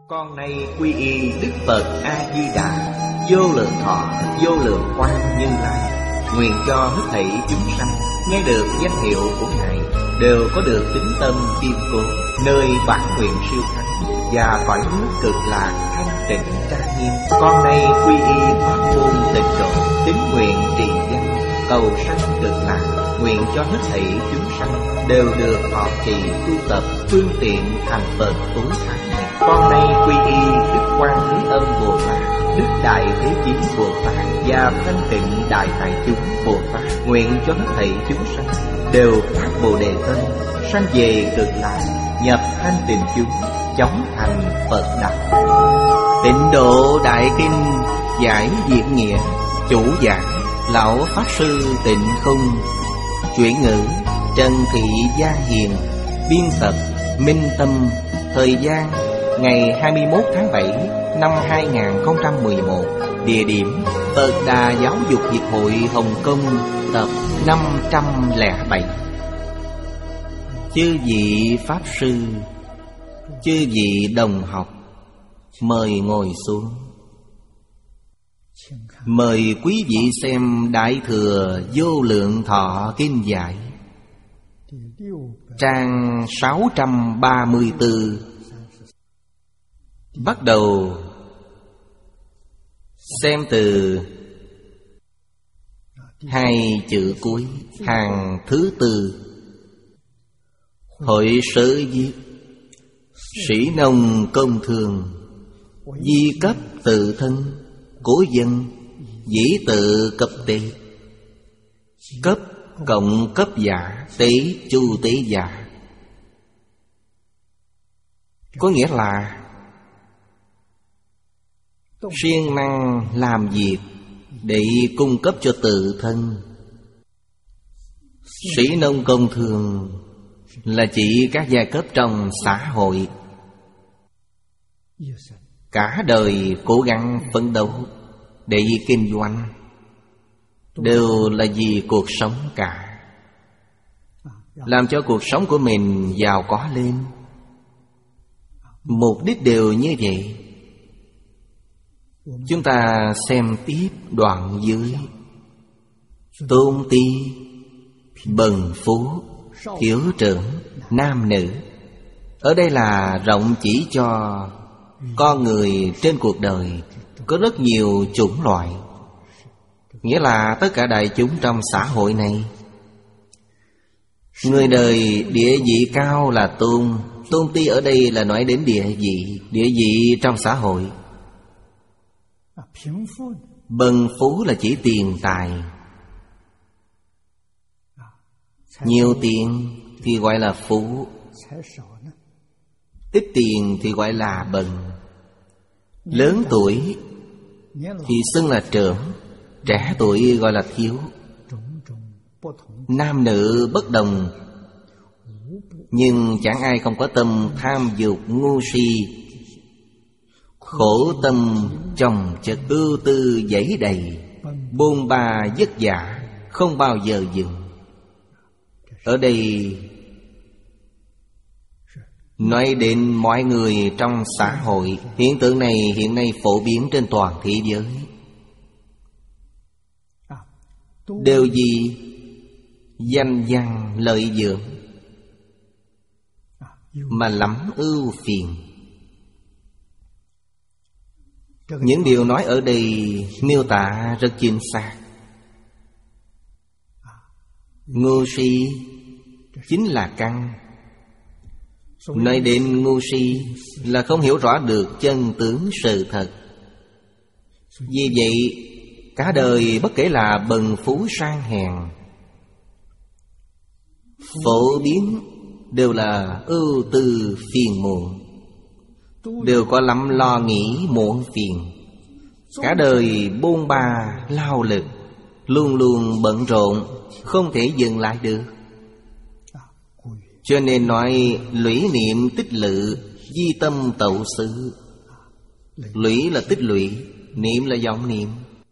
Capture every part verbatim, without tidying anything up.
Con nay quy y Đức Phật A-di-đà, vô lượng thọ, vô lượng quang Như Lai. Nguyện cho hết thảy chúng sanh nghe được danh hiệu của Ngài đều có được tín tâm kiên cố, nơi bản nguyện siêu thắng và cõi nước cực lạc thanh tịnh trang nghiêm. Con nay quy y pháp môn tịnh độ, tín nguyện trì danh cầu sanh cực lạc. Nguyện cho hết thảy chúng sanh đều được thọ trì tu tập phương tiện thành Phật tối thắng này. Con nay quy y Đức Quan Thế Âm Bồ Tát, Đức Đại Thế Chí Bồ Tát và Thanh Tịnh Đại Hải Chúng Bồ Tát. Nguyện cho hết thảy chúng sanh đều phát Bồ Đề tâm, sanh về cực lạc, nhập thanh tịnh chúng, chóng thành Phật đạo. Tịnh Độ Đại Kinh giải Diệt Nghĩa. Chủ giảng Lão Pháp Sư Tịnh Không. Chuyển ngữ Trần Thị Giang Hiền. Biên tập Minh Tâm. Thời gian ngày hai mươi mốt tháng bảy năm hai nghìn không trăm mười một. Địa điểm Phật Đà Giáo dục Hiệp hội Hồng Kông. Tập năm trăm lẻ bảy. Chư vị Pháp Sư, chư vị đồng học, mời ngồi xuống. Mời quý vị xem Đại Thừa Vô Lượng Thọ Kinh giải, trang sáu trăm ba mươi tư. Bắt đầu xem từ hai chữ cuối hàng thứ tư. Hội sở viết: sĩ nông công thường, di cấp tự thân, cố dân dĩ tự cấp tế. Cấp cộng cấp giả, tế chu tế giả. Có nghĩa là siêng năng làm việc để cung cấp cho tự thân. Sĩ nông công thường là chỉ các giai cấp trong xã hội, cả đời cố gắng phấn đấu để kinh doanh, đều là vì cuộc sống cả, làm cho cuộc sống của mình giàu có lên. Mục đích đều như vậy. Chúng ta xem tiếp đoạn dưới: tôn ti, bần phú, thiếu trưởng, nam nữ. Ở đây là rộng chỉ cho con người trên cuộc đời có rất nhiều chủng loại, nghĩa là tất cả đại chúng trong xã hội này. Người đời địa vị cao là tôn. Tôn ti ở đây là nói đến địa vị, địa vị trong xã hội. Bần phú là chỉ tiền tài. Nhiều tiền thì gọi là phú, ít tiền thì gọi là bần. Lớn tuổi thì xưng là trưởng, trẻ tuổi gọi là thiếu. Nam nữ bất đồng, nhưng chẳng ai không có tâm tham dục ngu si, khổ tâm chồng chất, ưu tư dẫy đầy, bôn ba vất vả, không bao giờ dừng. Ở đây nói đến mọi người trong xã hội. Hiện tượng này hiện nay phổ biến trên toàn thế giới. Đều gì? Danh văn lợi dưỡng mà lắm ưu phiền. Những điều nói ở đây miêu tả rất chính xác. Ngu si chính là căn. Nói đến ngu si là không hiểu rõ được chân tướng sự thật. Vì vậy cả đời bất kể là bần phú sang hèn, phổ biến đều là ưu tư phiền muộn, đều có lắm lo nghĩ muộn phiền. Cả đời bôn ba lao lực, luôn luôn bận rộn, không thể dừng lại được. Cho nên nói lũy niệm tích lự, di tâm tậu sự. Lũy là tích lũy, niệm là vọng niệm.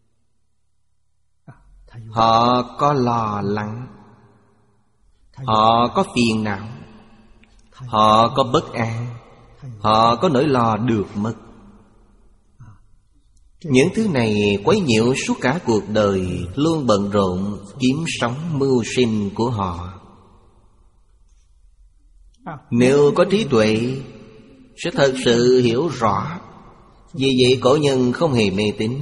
Họ có lo lắng, họ có phiền não, họ có bất an, họ có nỗi lo được mất. Những thứ này quấy nhiễu suốt cả cuộc đời, luôn bận rộn kiếm sống mưu sinh của họ. Nếu có trí tuệ sẽ thật sự hiểu rõ. Vì vậy cổ nhân không hề mê tín.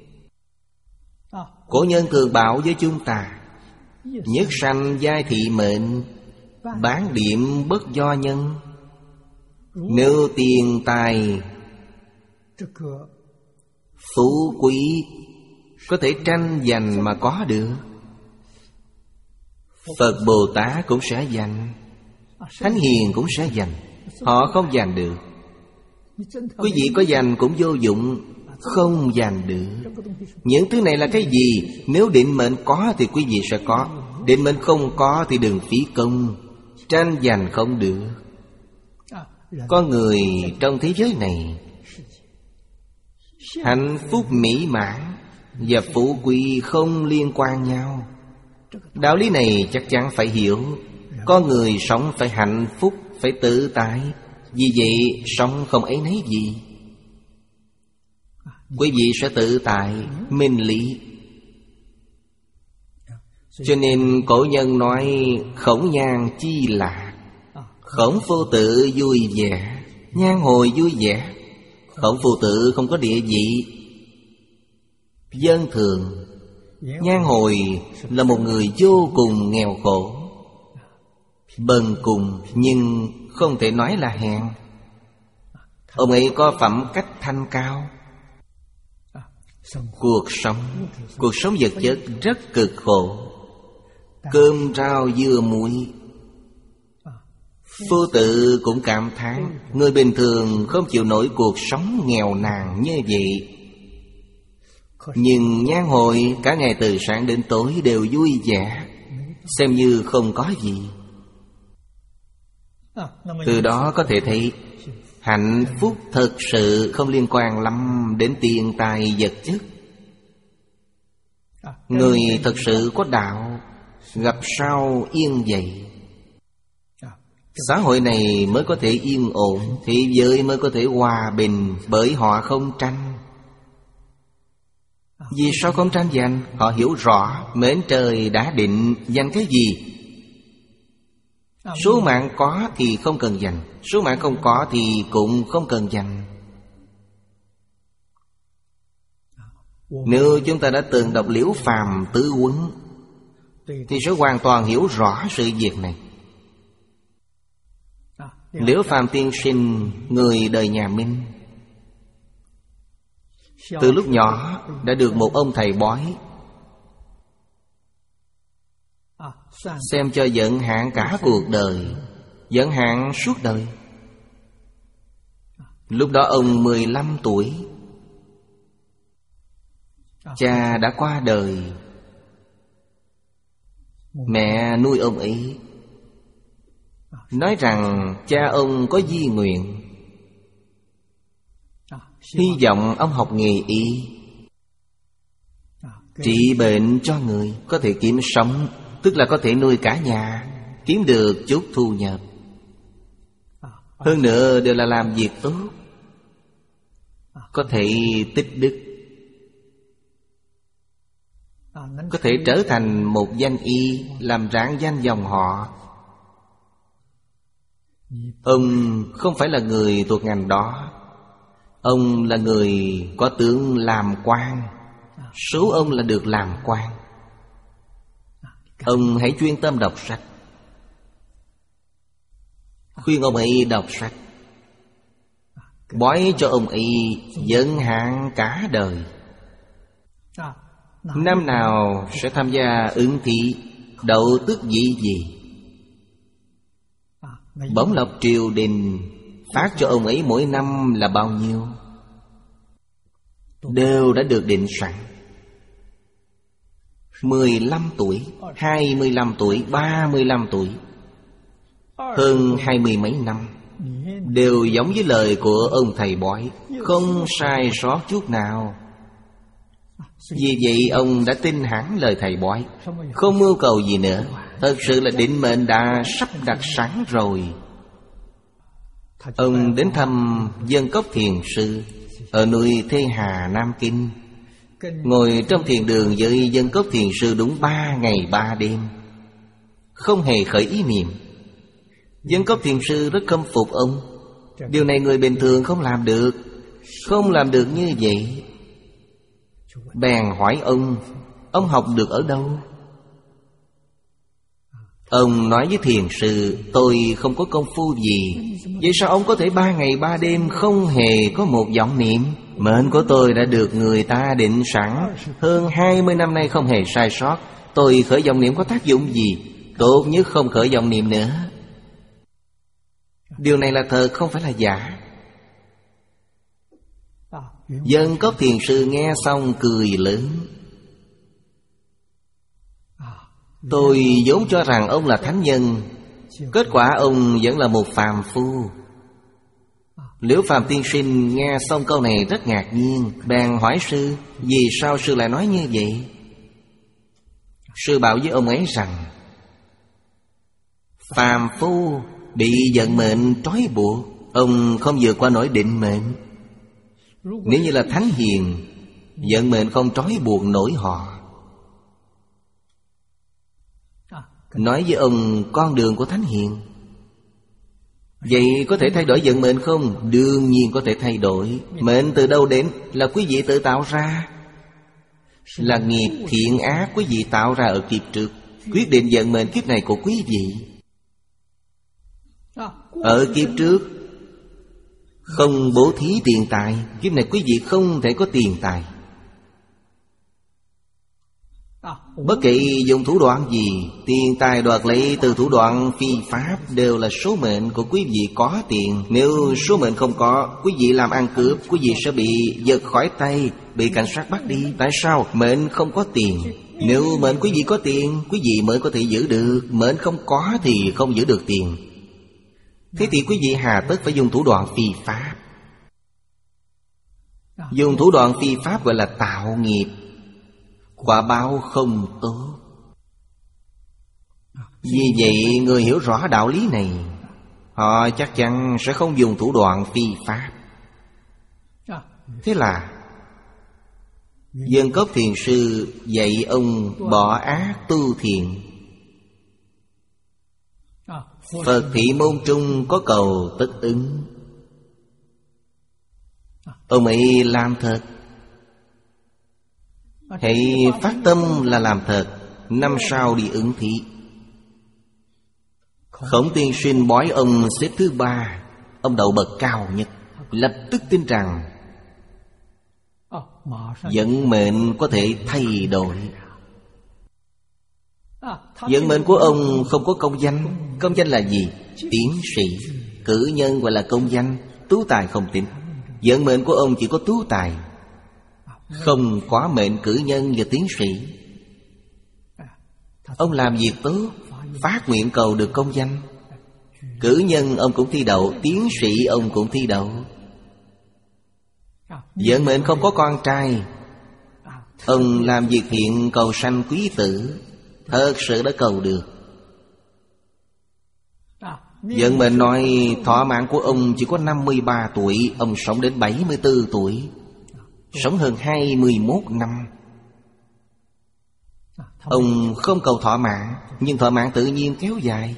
Cổ nhân thường bảo với chúng ta: nhất sanh giai thị mệnh, bán điểm bất do nhân. Nếu tiền tài phú quý có thể tranh giành mà có được, Phật Bồ Tát cũng sẽ giành, Thánh Hiền cũng sẽ giành. Họ không giành được. Quý vị có giành cũng vô dụng, không giành được. Những thứ này là cái gì? Nếu định mệnh có thì quý vị sẽ có, định mệnh không có thì đừng phí công, tranh giành không được. Con người trong thế giới này, hạnh phúc mỹ mãn và phú quý không liên quan nhau. Đạo lý này chắc chắn phải hiểu. Con người sống phải hạnh phúc, phải tự tại. Vì vậy sống không ấy nấy gì. Quý vị sẽ tự tại, minh lý. Cho nên cổ nhân nói khổng nhan chi lạc. Khổng phu tử vui vẻ, nhan hồi vui vẻ. Khổng phu tử không có địa vị dân thường. Nhan hồi là một người vô cùng nghèo khổ, bần cùng, nhưng không thể nói là hèn. Ông ấy có phẩm cách thanh cao. Cuộc sống Cuộc sống vật chất rất cực khổ. Cơm rau dưa muối. Phu tử cũng cảm thán người bình thường không chịu nổi cuộc sống nghèo nàn như vậy. Nhưng nhan hồi cả ngày từ sáng đến tối đều vui vẻ, xem như không có gì. Từ đó có thể thấy hạnh phúc thực sự không liên quan lắm đến tiền tài vật chất. Người thật sự có đạo gặp sao yên vậy. Xã hội này mới có thể yên ổn, thế giới mới có thể hòa bình, bởi họ không tranh. Vì sao không tranh giành? Họ hiểu rõ mệnh trời đã định, giành cái gì? Số mạng có thì không cần giành, số mạng không có thì cũng không cần giành. Nếu chúng ta đã từng đọc Liễu Phàm Tứ Huấn thì sẽ hoàn toàn hiểu rõ sự việc này. Liễu Phàm tiên sinh, người đời nhà Minh, từ lúc nhỏ đã được một ông thầy bói xem cho vận hạn cả cuộc đời, vận hạn suốt đời. Lúc đó ông mười lăm tuổi, cha đã qua đời. Mẹ nuôi ông ấy nói rằng cha ông có di nguyện, hy vọng ông học nghề y, trị bệnh cho người, có thể kiếm sống, tức là có thể nuôi cả nhà, kiếm được chút thu nhập. Hơn nữa đều là làm việc tốt, có thể tích đức, có thể trở thành một danh y, làm rạng danh dòng họ. Ông không phải là người thuộc ngành đó, ông là người có tướng làm quan, số ông là được làm quan. Ông hãy chuyên tâm đọc sách, khuyên ông ấy đọc sách, bói cho ông ấy vận hạn cả đời. Năm nào sẽ tham gia ứng thi, đậu tước vị gì. Bổng lộc triều đình phát cho ông ấy mỗi năm là bao nhiêu, đều đã được định sẵn. Mười lăm tuổi, hai mươi lăm tuổi, ba mươi lăm tuổi, hơn hai mươi mấy năm, đều giống với lời của ông thầy bói, không sai sót chút nào. Vì vậy ông đã tin hẳn lời thầy bói, không mưu cầu gì nữa. Thật sự là định mệnh đã sắp đặt sẵn rồi. Ông đến thăm Dân Cốc Thiền Sư ở núi Thế Hà, Nam Kinh. Ngồi trong thiền đường với Dân Cốc Thiền Sư đúng ba ngày ba đêm, không hề khởi ý niệm. Dân Cốc Thiền Sư rất khâm phục ông. Điều này người bình thường không làm được. Không làm được như vậy. Bèn hỏi ông, ông học được ở đâu? Ông nói với thiền sư, tôi không có công phu gì. Vậy sao ông có thể ba ngày ba đêm không hề có một vọng niệm? Mệnh của tôi đã được người ta định sẵn, hơn hai mươi năm nay không hề sai sót. Tôi khởi vọng niệm có tác dụng gì? Tốt nhất không khởi vọng niệm nữa. Điều này là thật, không phải là giả. Dân Cốc Thiền Sư nghe xong cười lớn. Tôi vốn cho rằng ông là thánh nhân, kết quả ông vẫn là một phàm phu. Liễu Phàm tiên sinh nghe xong câu này rất ngạc nhiên, bèn hỏi sư, vì sao sư lại nói như vậy? Sư bảo với ông ấy rằng, phàm phu bị vận mệnh trói buộc, ông không vượt qua nổi định mệnh. Nếu như là thánh hiền, vận mệnh không trói buộc nổi họ. Nói với ông con đường của thánh hiền. Vậy có thể thay đổi vận mệnh không? Đương nhiên có thể thay đổi. Mệnh từ đâu đến? Là quý vị tự tạo ra. Là nghiệp thiện ác quý vị tạo ra ở kiếp trước, quyết định vận mệnh kiếp này của quý vị. Ở kiếp trước không bố thí tiền tài, kiếp này quý vị không thể có tiền tài. Bất kỳ dùng thủ đoạn gì, tiền tài đoạt lấy từ thủ đoạn phi pháp đều là số mệnh của quý vị có tiền. Nếu số mệnh không có, quý vị làm ăn cướp, quý vị sẽ bị giật khỏi tay, bị cảnh sát bắt đi. Tại sao? Mệnh không có tiền. Nếu mệnh quý vị có tiền, quý vị mới có thể giữ được. Mệnh không có thì không giữ được tiền. Thế thì quý vị hà tất phải dùng thủ đoạn phi pháp. Dùng thủ đoạn phi pháp gọi là tạo nghiệp, quả báo không tốt. Vì vậy người hiểu rõ đạo lý này, họ chắc chắn sẽ không dùng thủ đoạn phi pháp. Thế là Dân Cốc Thiền Sư dạy ông bỏ ác tu thiện. Phật thị môn trung có cầu tất ứng. Ông ấy làm thật. Hãy phát tâm là làm thật, năm sau đi ứng thí. Khổng tiên sinh bói ông xếp thứ ba, ông đậu bậc cao nhất. Lập tức tin rằng vận mệnh có thể thay đổi. Vận mệnh của ông không có công danh. Công danh là gì? Tiến sĩ. Cử nhân gọi là công danh. Tú tài không tính. Vận mệnh của ông chỉ có tú tài, không có mệnh cử nhân và tiến sĩ. Ông làm việc tốt, phát nguyện cầu được công danh. Cử nhân ông cũng thi đậu, tiến sĩ ông cũng thi đậu. Vận mệnh không có con trai, ông làm việc thiện cầu sanh quý tử, thật sự đã cầu được. Vận mệnh nói thọ mạng của ông chỉ có năm mươi ba tuổi, ông sống đến bảy mươi tư tuổi, sống hơn hai mươi mốt năm. Ông không cầu thọ mạng, nhưng thọ mạng tự nhiên kéo dài.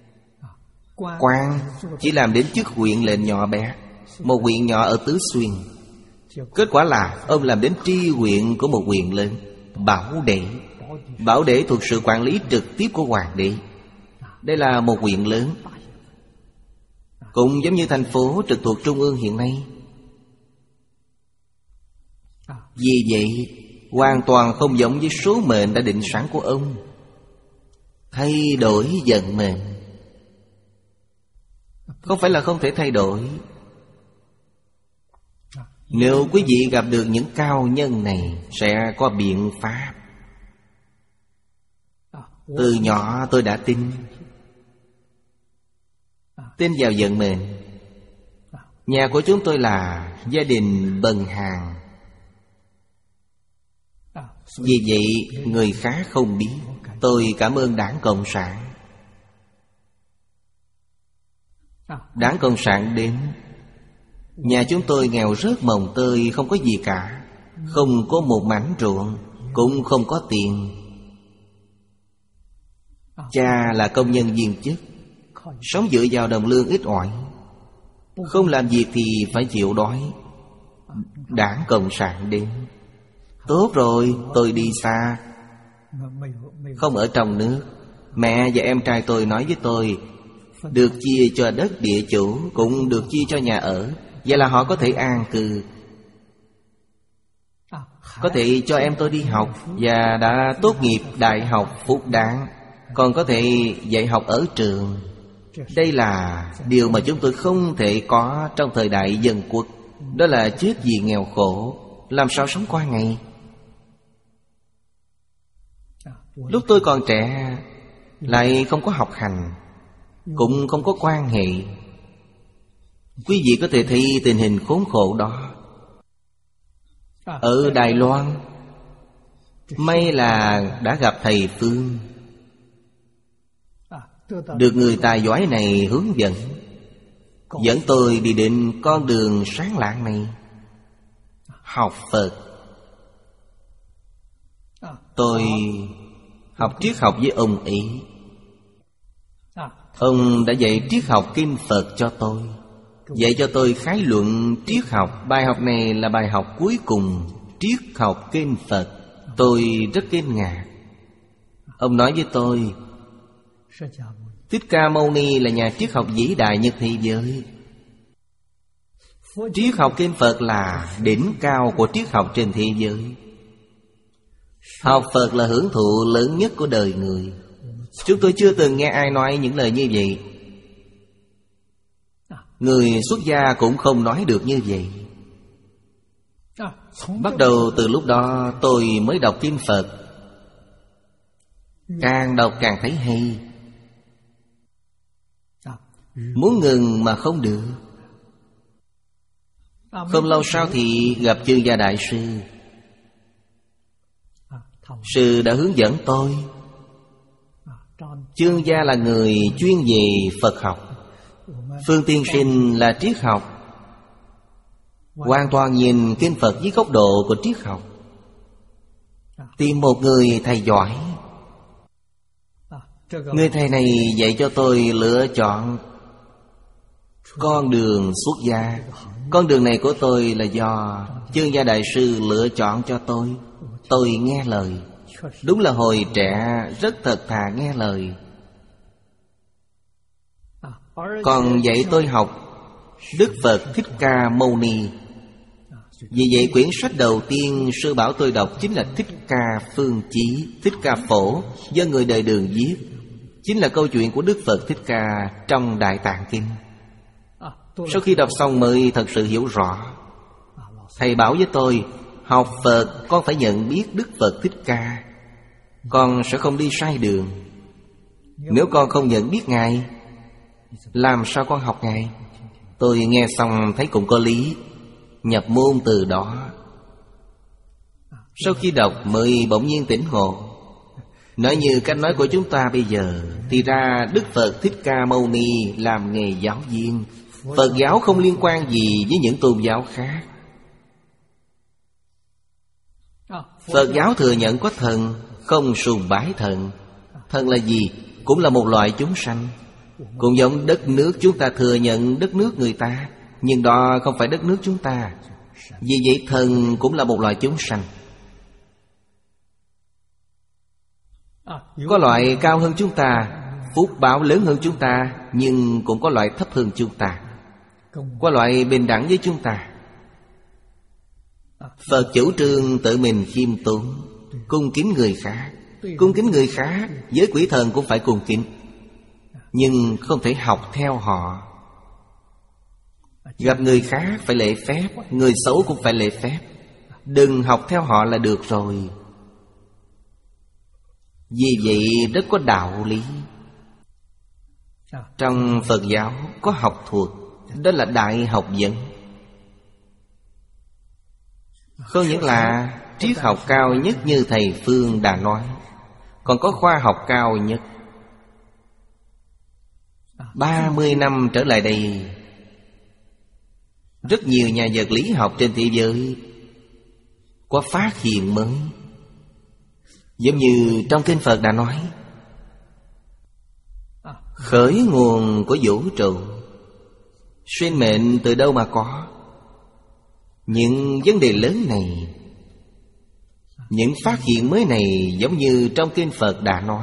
Quan chỉ làm đến chức huyện lệnh nhỏ bé, một huyện nhỏ ở Tứ Xuyên. Kết quả là ông làm đến tri huyện của một huyện lớn, Bảo Đệ. Bảo Đệ thuộc sự quản lý trực tiếp của hoàng đế. Đây là một huyện lớn, cũng giống như thành phố trực thuộc trung ương hiện nay. Vì vậy hoàn toàn không giống với số mệnh đã định sẵn của ông. Thay đổi vận mệnh không phải là không thể thay đổi. Nếu quý vị gặp được những cao nhân này, sẽ có biện pháp. Từ nhỏ tôi đã tin Tin vào vận mệnh. Nhà của chúng tôi là gia đình bần hàn, vì vậy người khác không biết. Tôi cảm ơn Đảng Cộng sản. Đảng Cộng sản đến, nhà chúng tôi nghèo rớt mồng tơi, không có gì cả. Không có một mảnh ruộng, cũng không có tiền. Cha là công nhân viên chức, sống dựa vào đồng lương ít ỏi. Không làm việc thì phải chịu đói. Đảng Cộng sản đến, tốt rồi, tôi đi xa, không ở trong nước. Mẹ và em trai tôi nói với tôi, được chia cho đất địa chủ, cũng được chia cho nhà ở. Vậy là họ có thể an cư, có thể cho em tôi đi học, và đã tốt nghiệp Đại học Phúc Đản, còn có thể dạy học ở trường. Đây là điều mà chúng tôi không thể có trong thời đại dân quốc. Đó là chết vì nghèo khổ, làm sao sống qua ngày. Lúc tôi còn trẻ, lại không có học hành, cũng không có quan hệ. Quý vị có thể thấy tình hình khốn khổ đó. Ở Đài Loan, may là đã gặp thầy Phương, được người tài giỏi này hướng dẫn, dẫn tôi đi đến con đường sáng lạng này, học Phật. Tôi học triết học với ông ấy. Ông đã dạy triết học kinh Phật cho tôi, dạy cho tôi khái luận triết học. Bài học này là bài học cuối cùng, triết học kinh Phật. Tôi rất kinh ngạc. Ông nói với tôi, Thích Ca Mâu Ni là nhà triết học vĩ đại nhất thế giới. Triết học kinh Phật là đỉnh cao của triết học trên thế giới. Học Phật là hưởng thụ lớn nhất của đời người. Chúng tôi chưa từng nghe ai nói những lời như vậy. Người xuất gia cũng không nói được như vậy. Bắt đầu từ lúc đó tôi mới đọc kinh Phật. Càng đọc càng thấy hay. Muốn ngừng mà không được. Không lâu sau thì gặp Chương Gia Đại Sư. Sư đã hướng dẫn tôi. Chương Gia là người chuyên về Phật học, Phương Tiên Sinh là triết học. Hoàn toàn nhìn kinh Phật với góc độ của triết học. Tìm một người thầy giỏi. Người thầy này dạy cho tôi lựa chọn con đường xuất gia. Con đường này của tôi là do Chương Gia Đại Sư lựa chọn cho tôi. Tôi nghe lời. Đúng là hồi trẻ rất thật thà nghe lời. Còn dạy tôi học Đức Phật Thích Ca Mâu Ni. Vì vậy quyển sách đầu tiên sư bảo tôi đọc chính là Thích Ca Phương Chí, Thích Ca Phổ, do người đời Đường viết. Chính là câu chuyện của Đức Phật Thích Ca trong Đại Tạng Kinh. Sau khi đọc xong mới thật sự hiểu rõ. Thầy bảo với tôi, học Phật con phải nhận biết Đức Phật Thích Ca, con sẽ không đi sai đường. Nếu con không nhận biết Ngài, làm sao con học Ngài? Tôi nghe xong thấy cũng có lý, nhập môn từ đó. Sau khi đọc mới bỗng nhiên tỉnh ngộ. Nói như cách nói của chúng ta bây giờ, thì ra Đức Phật Thích Ca Mâu Ni làm nghề giáo viên. Phật giáo không liên quan gì với những tôn giáo khác. Phật giáo thừa nhận có thần, không sùng bái thần. Thần là gì? Cũng là một loại chúng sanh. Cũng giống đất nước chúng ta thừa nhận đất nước người ta, nhưng đó không phải đất nước chúng ta. Vì vậy thần cũng là một loại chúng sanh. Có loại cao hơn chúng ta, phúc báo lớn hơn chúng ta, nhưng cũng có loại thấp hơn chúng ta. Có loại bình đẳng với chúng ta. Phật chủ trương tự mình khiêm tốn, cung kính người khác. Cung kính người khác, với quỷ thần cũng phải cung kính, nhưng không thể học theo họ. Gặp người khác phải lễ phép, người xấu cũng phải lễ phép. Đừng học theo họ là được rồi. Vì vậy rất có đạo lý. Trong Phật giáo có học thuật, đó là đại học vấn. Không những là triết học cao nhất như thầy Phương đã nói, còn có khoa học cao nhất. Ba mươi năm trở lại đây, rất nhiều nhà vật lý học trên thế giới có phát hiện mới. Giống như trong kinh Phật đã nói, khởi nguồn của vũ trụ, sinh mệnh từ đâu mà có. Những vấn đề lớn này, những phát hiện mới này, giống như trong kinh Phật đã nói,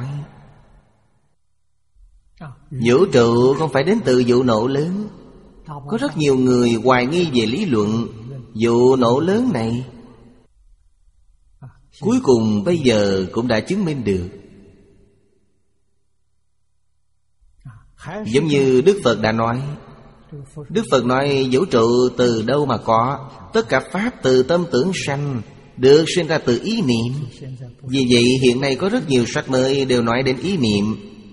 vũ trụ không phải đến từ vụ nổ lớn. Có rất nhiều người hoài nghi về lý luận vụ nổ lớn này, cuối cùng bây giờ cũng đã chứng minh được. Giống như Đức Phật đã nói, Đức Phật nói vũ trụ từ đâu mà có. Tất cả pháp từ tâm tưởng sanh, được sinh ra từ ý niệm. Vì vậy hiện nay có rất nhiều sách mới đều nói đến ý niệm.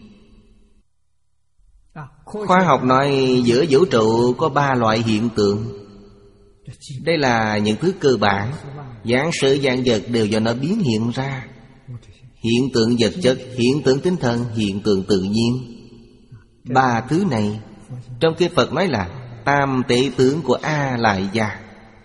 Khoa học nói giữa vũ trụ có ba loại hiện tượng. Đây là những thứ cơ bản. Vạn sự vạn vật đều do nó biến hiện ra. Hiện tượng vật chất, hiện tượng tinh thần, hiện tượng tự nhiên. Ba thứ này trong kinh Phật nói là tam tệ tướng của A Lại Gia.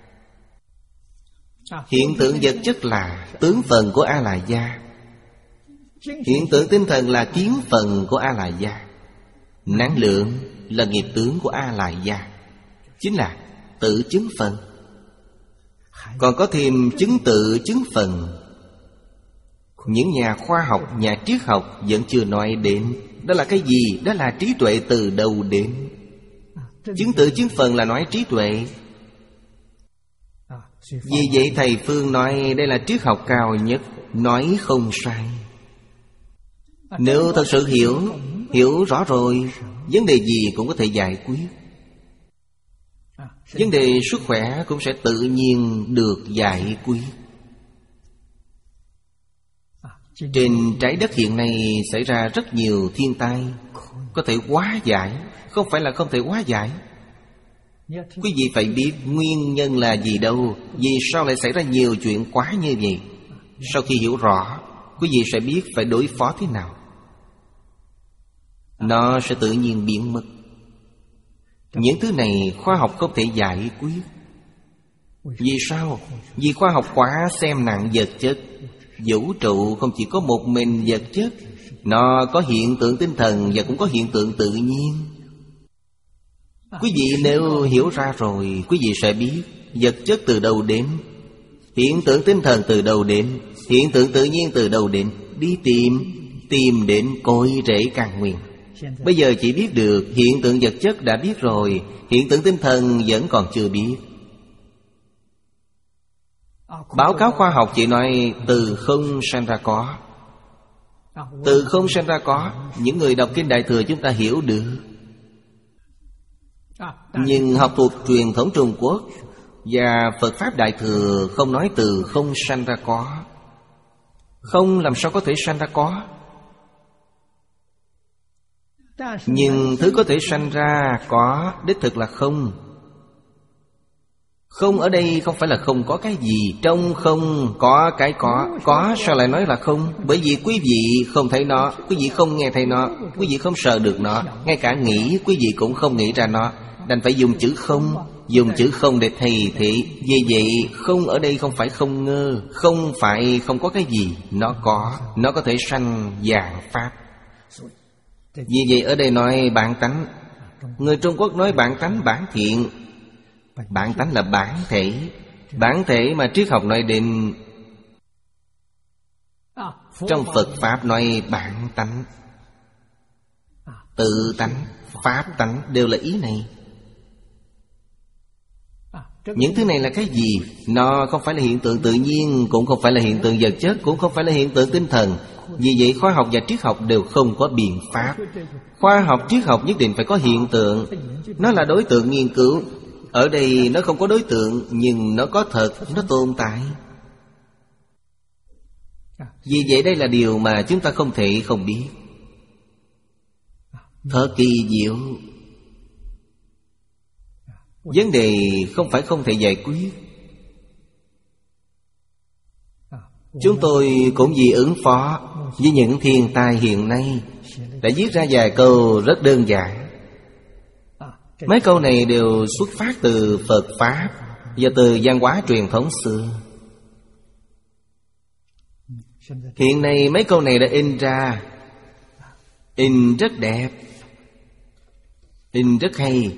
Hiện tượng vật chất là tướng phần của A Lại Gia. Hiện tượng tinh thần là kiến phần của A Lại Gia. Năng lượng là nghiệp tướng của A Lại Gia, chính là tự chứng phần. Còn có thêm chứng tự chứng phần. Những nhà khoa học, nhà triết học vẫn chưa nói đến. Đó là cái gì? Đó là trí tuệ từ đầu đến. Chứng tự chứng phần là nói trí tuệ. Vì vậy thầy Phương nói đây là triết học cao nhất. Nói không sai. Nếu thật sự hiểu, hiểu rõ rồi, vấn đề gì cũng có thể giải quyết. Vấn đề sức khỏe cũng sẽ tự nhiên được giải quyết. Trên trái đất hiện nay xảy ra rất nhiều thiên tai, có thể hóa giải. Không phải là không thể hóa giải. Quý vị phải biết nguyên nhân là gì đâu. Vì sao lại xảy ra nhiều chuyện quá như vậy? Sau khi hiểu rõ, quý vị sẽ biết phải đối phó thế nào. Nó sẽ tự nhiên biến mất. Những thứ này khoa học không thể giải quyết. Vì sao? Vì khoa học quá xem nặng vật chất. Vũ trụ không chỉ có một mình vật chất, nó có hiện tượng tinh thần và cũng có hiện tượng tự nhiên. Quý vị nếu hiểu ra rồi, quý vị sẽ biết vật chất từ đâu đến, hiện tượng tinh thần từ đâu đến, hiện tượng tự nhiên từ đâu đến. Đi tìm, tìm đến cội rễ căn nguyên. Bây giờ chỉ biết được hiện tượng vật chất đã biết rồi, hiện tượng tinh thần vẫn còn chưa biết. Báo cáo khoa học chỉ nói từ không sanh ra có. Từ không sanh ra có, những người đọc kinh Đại Thừa chúng ta hiểu được. Nhưng học thuộc truyền thống Trung Quốc và Phật Pháp Đại Thừa không nói từ không sanh ra có. Không làm sao có thể sanh ra có. Nhưng thứ có thể sanh ra có, đích thực là không. Không ở đây không phải là không có cái gì. Trong không có cái có. Có sao lại nói là không? Bởi vì quý vị không thấy nó, quý vị không nghe thấy nó, quý vị không sờ được nó, ngay cả nghĩ quý vị cũng không nghĩ ra nó. Đành phải dùng chữ không, dùng chữ không để thầy thị. Vì vậy không ở đây không phải không ngơ, không phải không có cái gì. Nó có, nó có thể sanh vạn pháp. Vì vậy ở đây nói bản tánh. Người Trung Quốc nói bản tánh, bản thiện. Bản tánh là bản thể. Bản thể mà triết học nói đến. Trong Phật Pháp nói bản tánh, tự tánh, pháp tánh đều là ý này. Những thứ này là cái gì? Nó không phải là hiện tượng tự nhiên, cũng không phải là hiện tượng vật chất, cũng không phải là hiện tượng tinh thần. Vì vậy khoa học và triết học đều không có biện pháp. Khoa học triết học nhất định phải có hiện tượng. Nó là đối tượng nghiên cứu. Ở đây nó không có đối tượng, nhưng nó có thật, nó tồn tại. Vì vậy đây là điều mà chúng ta không thể không biết. Thật kỳ diệu. Vấn đề không phải không thể giải quyết. Chúng tôi cũng vì ứng phó với những thiên tai hiện nay đã viết ra vài câu rất đơn giản. Mấy câu này đều xuất phát từ Phật Pháp và từ văn hóa truyền thống xưa. Hiện nay mấy câu này đã in ra, in rất đẹp, in rất hay.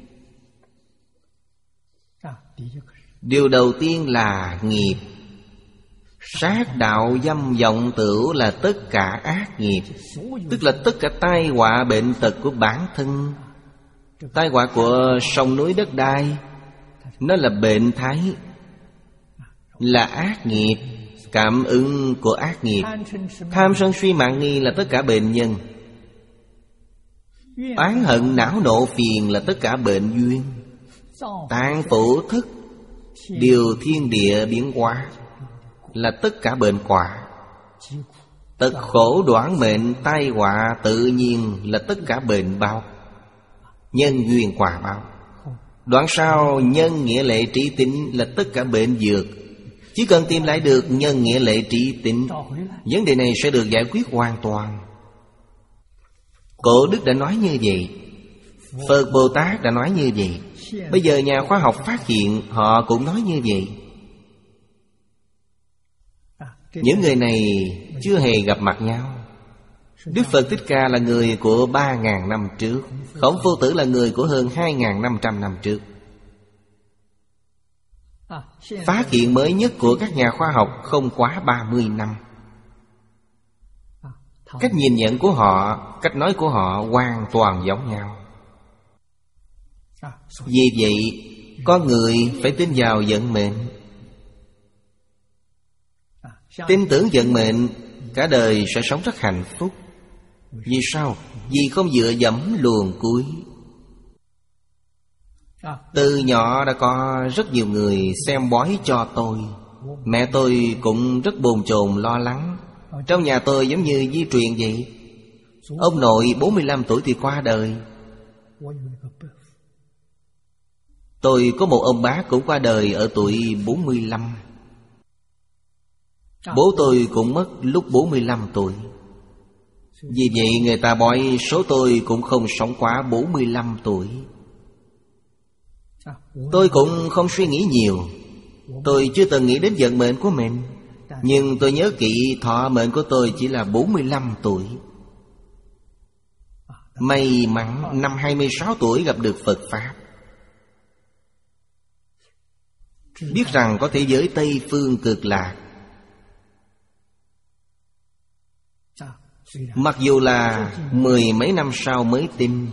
Điều đầu tiên là nghiệp. Sát đạo dâm vọng tửu là tất cả ác nghiệp, tức là tất cả tai họa bệnh tật của bản thân. Tai họa của sông núi đất đai, nó là bệnh thái, là ác nghiệp, cảm ứng của ác nghiệp. Tham sân si mạng nghi là tất cả bệnh nhân. Oán hận não nộ phiền là tất cả bệnh duyên. Tạng phủ thức, điều thiên địa biến hóa là tất cả bệnh quả. Tật khổ đoản mệnh tai họa tự nhiên là tất cả bệnh báo. Nhân duyên quả báo. Đoạn sau nhân nghĩa lệ trí tính là tất cả bệnh dược. Chỉ cần tìm lại được nhân nghĩa lệ trí tính, vấn đề này sẽ được giải quyết hoàn toàn. Cổ đức đã nói như vậy, Phật Bồ Tát đã nói như vậy. Bây giờ nhà khoa học phát hiện, họ cũng nói như vậy. Những người này chưa hề gặp mặt nhau. Đức Phật Thích Ca là người của ba ngàn năm trước, Khổng Phu Tử là người của hơn hai ngàn năm trăm năm trước. Phát hiện mới nhất của các nhà khoa học không quá ba mươi năm. Cách nhìn nhận của họ, cách nói của họ hoàn toàn giống nhau. Vì vậy, con người phải tin vào vận mệnh. Tin tưởng vận mệnh, cả đời sẽ sống rất hạnh phúc. Vì sao? Vì không dựa dẫm luồng cuối. Từ nhỏ đã có rất nhiều người xem bói cho tôi. Mẹ tôi cũng rất bồn chồn lo lắng. Trong nhà tôi giống như di truyền vậy. Ông nội bốn mươi lăm tuổi thì qua đời. Tôi có một ông bác cũng qua đời ở tuổi bốn mươi lăm. Bố tôi cũng mất lúc bốn mươi lăm tuổi. Vì vậy người ta bói số tôi cũng không sống quá bốn mươi lăm tuổi. Tôi cũng không suy nghĩ nhiều. Tôi chưa từng nghĩ đến vận mệnh của mình. Nhưng tôi nhớ kỹ thọ mệnh của tôi chỉ là bốn mươi lăm tuổi. May mắn năm hai mươi sáu tuổi gặp được Phật Pháp. Biết rằng có thế giới Tây Phương Cực Lạc. Mặc dù là mười mấy năm sau mới tin.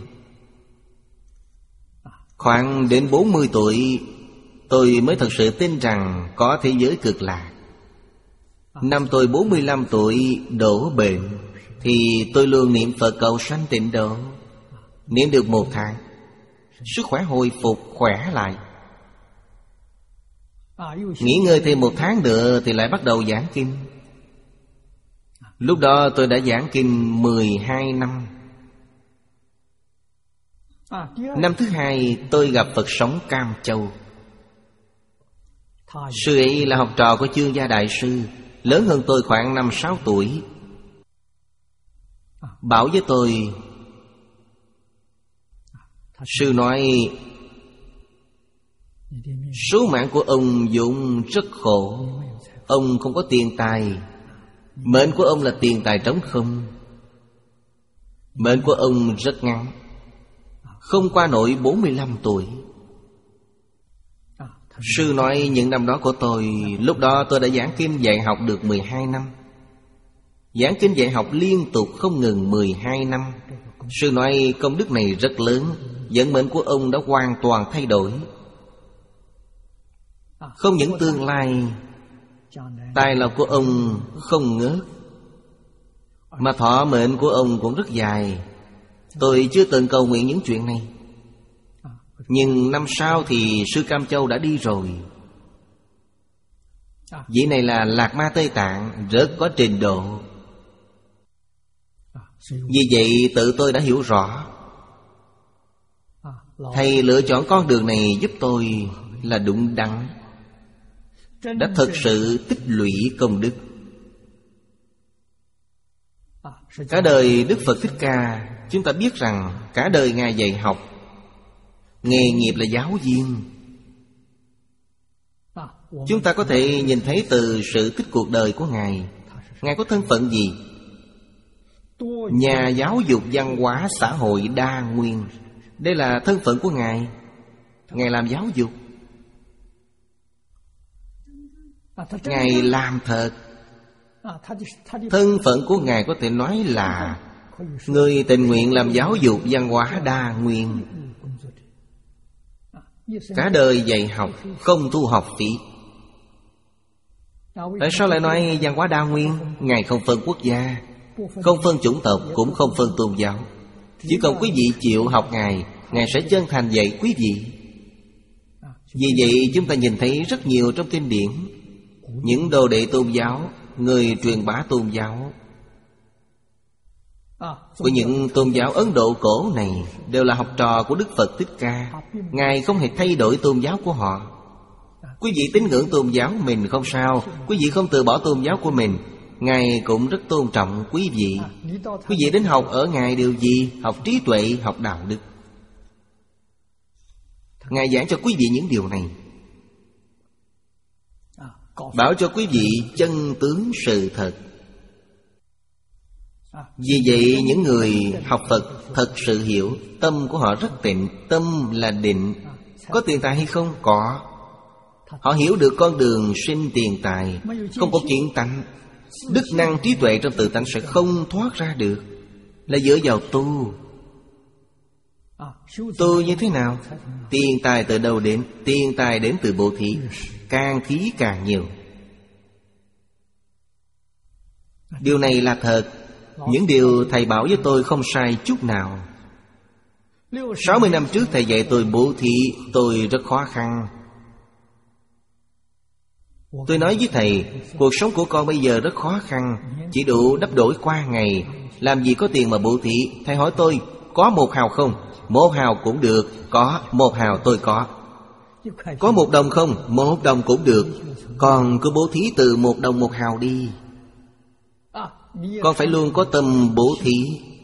Khoảng đến bốn mươi tuổi tôi mới thật sự tin rằng có thế giới Cực Lạc. Năm tôi bốn mươi lăm tuổi đổ bệnh, thì tôi luôn niệm Phật cầu sanh tịnh độ. Niệm được một tháng, sức khỏe hồi phục khỏe lại. Nghỉ ngơi thêm một tháng nữa thì lại bắt đầu giảng kinh. Lúc đó tôi đã giảng kinh mười hai năm. Năm thứ hai tôi gặp Phật sống Cam Châu. Sư ấy là học trò của Chương Gia Đại Sư, lớn hơn tôi khoảng năm sáu tuổi. Bảo với tôi, sư nói số mạng của ông vốn rất khổ. Ông không có tiền tài. Mệnh của ông là tiền tài trống không. Mệnh của ông rất ngắn, không qua nổi bốn mươi lăm tuổi. Sư nói những năm đó của tôi, lúc đó tôi đã giảng kinh dạy học được mười hai năm. Giảng kinh dạy học liên tục không ngừng mười hai năm. Sư nói công đức này rất lớn. Vận mệnh của ông đã hoàn toàn thay đổi. Không những tương lai, tài lộc của ông không ngớt, mà thọ mệnh của ông cũng rất dài. Tôi chưa từng cầu nguyện những chuyện này. Nhưng năm sau thì Sư Cam Châu đã đi rồi. Vị này là Lạc Ma Tây Tạng, rất có trình độ. Vì vậy tự tôi đã hiểu rõ, Thầy lựa chọn con đường này giúp tôi là đúng đắn, đã thực sự tích lũy công đức. Cả đời Đức Phật Thích Ca, chúng ta biết rằng cả đời Ngài dạy học Nghề nghiệp là giáo viên. Chúng ta có thể nhìn thấy từ sự tích cuộc đời của Ngài. Ngài có thân phận gì? Nhà giáo dục văn hóa xã hội đa nguyên. Đây là thân phận của Ngài. Ngài làm giáo dục. Ngài làm thật. Thân phận của Ngài có thể nói là người tình nguyện làm giáo dục văn hóa đa nguyên. Cả đời dạy học, không thu học phí. Tại sao lại nói văn hóa đa nguyên? Ngài không phân quốc gia, không phân chủng tộc, cũng không phân tôn giáo. Chỉ cần quý vị chịu học Ngài, Ngài sẽ chân thành dạy quý vị. Vì vậy chúng ta nhìn thấy rất nhiều trong kinh điển, những đồ đệ tôn giáo, người truyền bá tôn giáo của những tôn giáo Ấn Độ cổ này đều là học trò của Đức Phật Thích Ca. Ngài không hề thay đổi tôn giáo của họ. Quý vị tín ngưỡng tôn giáo mình không sao, quý vị không từ bỏ tôn giáo của mình, Ngài cũng rất tôn trọng quý vị. Quý vị đến học ở Ngài điều gì? Học trí tuệ, học đạo đức. Ngài giảng cho quý vị những điều này, bảo cho quý vị chân tướng sự thật. Vì vậy những người học Phật thật sự hiểu, tâm của họ rất tịnh. Tâm là định. Có tiền tài hay không? Có. Họ hiểu được con đường sinh tiền tài, không có kiến tánh. Đức năng trí tuệ trong tự tánh sẽ không thoát ra được, là dựa vào tu. Tu như thế nào? Tiền tài từ đâu đến? Tiền tài đến từ bố thí. Càng thí càng nhiều. Điều này là thật. Những điều Thầy bảo với tôi không sai chút nào. Sáu mươi năm trước Thầy dạy tôi bố thí, tôi rất khó khăn. Tôi nói với Thầy, cuộc sống của con bây giờ rất khó khăn, chỉ đủ đắp đổi qua ngày, làm gì có tiền mà bố thí. Thầy hỏi tôi, có một hào không? Một hào cũng được. Có, một hào tôi có. Có một đồng không? Một đồng cũng được. Con cứ bố thí từ một đồng một hào đi. Con phải luôn có tâm bố thí.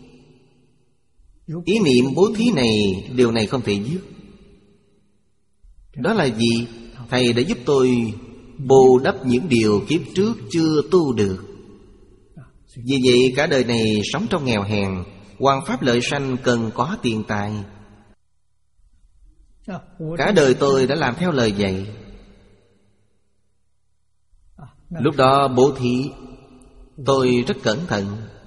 Ý niệm bố thí này, điều này không thể dứt. Đó là gì? Thầy đã giúp tôi bù đắp những điều kiếp trước chưa tu được. Vì vậy cả đời này sống trong nghèo hèn, hoằng pháp lợi sanh cần có tiền tài. Cả đời tôi đã làm theo lời dạy. Lúc đó bố thí tôi rất cẩn thận.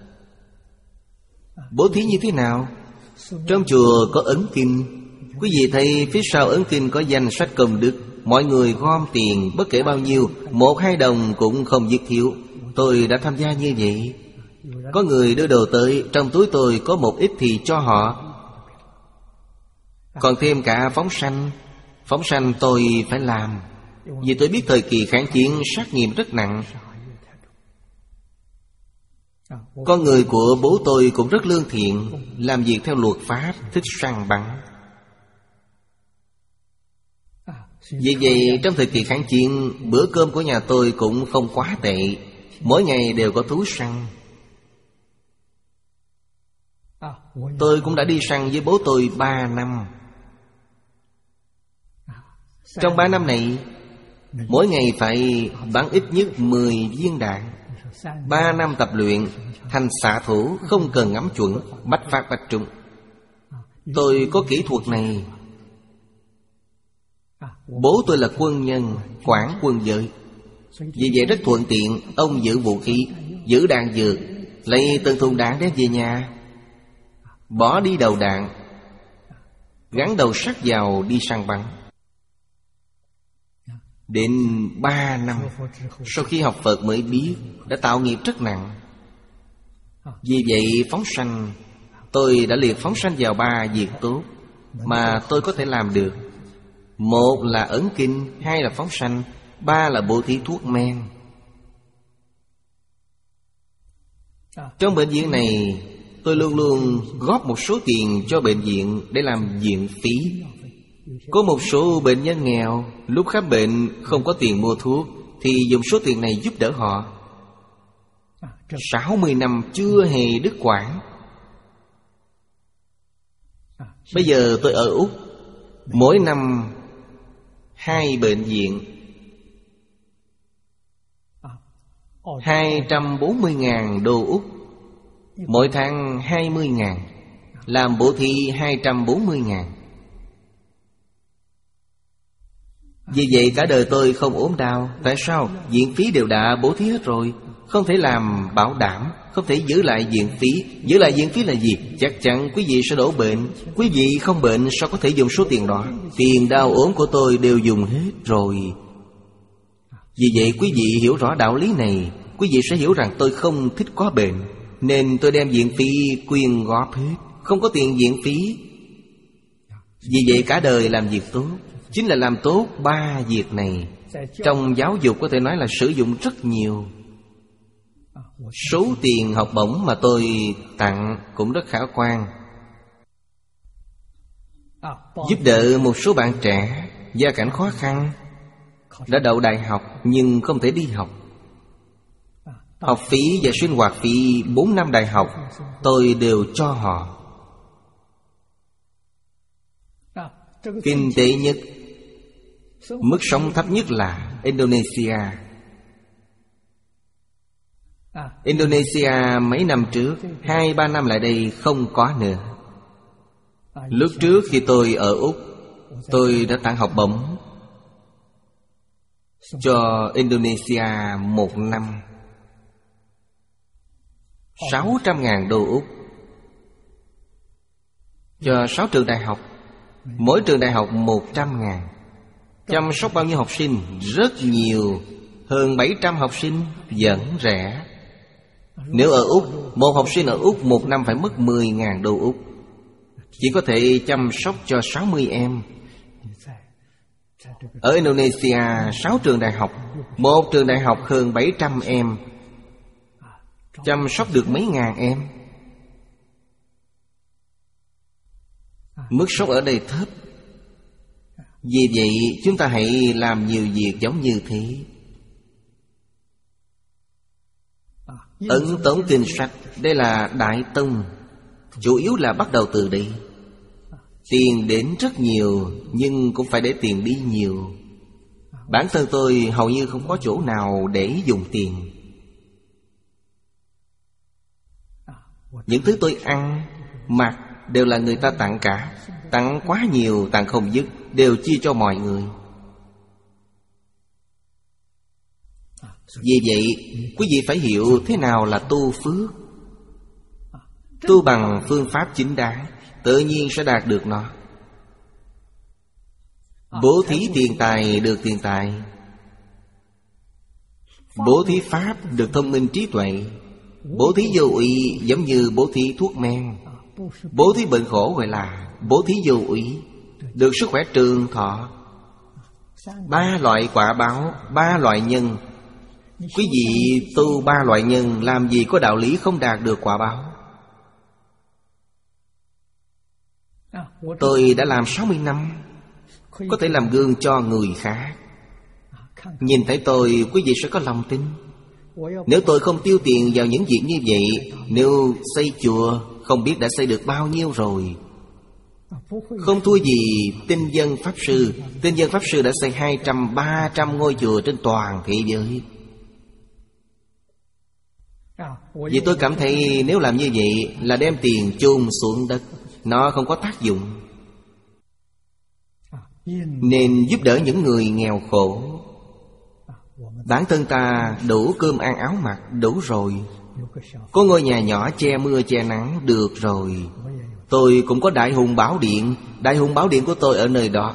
Bố thí như thế nào? Trong chùa có ấn kinh. Quý vị thấy phía sau ấn kinh có danh sách công đức. Mọi người gom tiền bất kể bao nhiêu, một hai đồng cũng không dứt thiếu. Tôi đã tham gia như vậy. Có người đưa đồ tới, trong túi tôi có một ít thì cho họ. Còn thêm cả phóng sanh. Phóng sanh tôi phải làm, vì tôi biết thời kỳ kháng chiến sát nghiệm rất nặng. Con người của bố tôi cũng rất lương thiện, làm việc theo luật pháp, thích săn bắn. Vì vậy trong thời kỳ kháng chiến, bữa cơm của nhà tôi cũng không quá tệ. Mỗi ngày đều có thú săn. Tôi cũng đã đi săn với bố tôi ba năm. Trong ba năm này, mỗi ngày phải bắn ít nhất mười viên đạn. Ba năm tập luyện, thành xạ thủ, không cần ngắm chuẩn, bách phát bách trúng. Tôi có kỹ thuật này. Bố tôi là quân nhân, quản quân giới. Vì vậy rất thuận tiện. Ông giữ vũ khí, giữ đạn dược, lấy từng thùng đạn đem về nhà, bỏ đi đầu đạn, gắn đầu sắt vào đi săn bắn. Đến ba năm sau khi học Phật mới biết đã tạo nghiệp rất nặng. Vì vậy phóng sanh, tôi đã liệt phóng sanh vào ba việc tốt mà tôi có thể làm được. Một là ấn kinh, hai là phóng sanh, ba là bố thí thuốc men. Trong bệnh viện này, tôi luôn luôn góp một số tiền cho bệnh viện để làm viện phí. Có một số bệnh nhân nghèo, lúc khám bệnh không có tiền mua thuốc, thì dùng số tiền này giúp đỡ họ. Sáu mươi năm chưa hề đứt quãng. Bây giờ tôi ở Úc, Mỗi năm hai bệnh viện, hai trăm bốn mươi ngàn đô Úc. Mỗi tháng hai mươi ngàn, làm bổ thí hai trăm bốn mươi ngàn. Vì vậy cả đời tôi không ốm đau. Tại sao? Viện phí đều đã bố thí hết rồi. Không thể làm bảo đảm, không thể giữ lại viện phí. Giữ lại viện phí là gì? Chắc chắn quý vị sẽ đổ bệnh. Quý vị không bệnh sao có thể dùng số tiền đó? Tiền đau ốm của tôi đều dùng hết rồi. Vì vậy quý vị hiểu rõ đạo lý này, quý vị sẽ hiểu rằng tôi không thích có bệnh, nên tôi đem viện phí quyên góp hết. Không có tiền viện phí. Vì vậy cả đời làm việc tốt, chính là làm tốt ba việc này. Trong giáo dục có thể nói là sử dụng rất nhiều. Số tiền học bổng mà tôi tặng cũng rất khả quan. Giúp đỡ một số bạn trẻ gia cảnh khó khăn, đã đậu đại học nhưng không thể đi học. Học phí và sinh hoạt phí bốn năm đại học tôi đều cho họ. Kinh tế nhất, mức sống thấp nhất là Indonesia. Indonesia mấy năm trước, hai ba năm lại đây không có nữa. Lúc trước khi tôi ở Úc, tôi đã tặng học bổng cho Indonesia một năm sáu trăm ngàn đô Úc, cho sáu trường đại học. Mỗi trường đại học một trăm ngàn. Chăm sóc bao nhiêu học sinh? Rất nhiều. Hơn bảy trăm học sinh, vẫn rẻ. Nếu ở Úc, một học sinh ở Úc một năm phải mất mười ngàn đô Úc. Chỉ có thể chăm sóc cho sáu mươi em. Ở Indonesia, sáu trường đại học, một trường đại học hơn bảy trăm em, chăm sóc được mấy ngàn em. Mức sống ở đây thấp. Vì vậy chúng ta hãy làm nhiều việc giống như thế. Ấn tống kinh sách, đây là Đại Tông, chủ yếu là bắt đầu từ đây. Tiền đến rất nhiều, nhưng cũng phải để tiền đi nhiều. Bản thân tôi hầu như không có chỗ nào để dùng tiền. Những thứ tôi ăn, mặc đều là người ta tặng cả. Tặng quá nhiều, tặng không dứt, đều chia cho mọi người. Vì vậy, quý vị phải hiểu thế nào là tu phước. Tu bằng phương pháp chính đáng, tự nhiên sẽ đạt được nó. Bố thí tiền tài được tiền tài. Bố thí pháp được thông minh trí tuệ. Bố thí vô úy giống như bố thí thuốc men. Bố thí bệnh khổ gọi là bố thí vô úy, được sức khỏe trường thọ. Ba loại quả báo, ba loại nhân. Quý vị tu ba loại nhân, làm gì có đạo lý không đạt được quả báo. Tôi đã làm sáu mươi năm, có thể làm gương cho người khác. Nhìn thấy tôi, quý vị sẽ có lòng tin. Nếu tôi không tiêu tiền vào những việc như vậy, nếu xây chùa, không biết đã xây được bao nhiêu rồi. Không thua gì Tinh Dân Pháp Sư. Tinh Dân Pháp Sư đã xây hai trăm, ba trăm ngôi chùa trên toàn thế giới. Vì tôi cảm thấy nếu làm như vậy là đem tiền chôn xuống đất, nó không có tác dụng. Nên giúp đỡ những người nghèo khổ. Bản thân ta đủ cơm ăn áo mặc, đủ rồi. Có ngôi nhà nhỏ che mưa che nắng, được rồi. Tôi cũng có Đại Hùng Bảo Điện. Đại Hùng Bảo Điện của tôi ở nơi đó.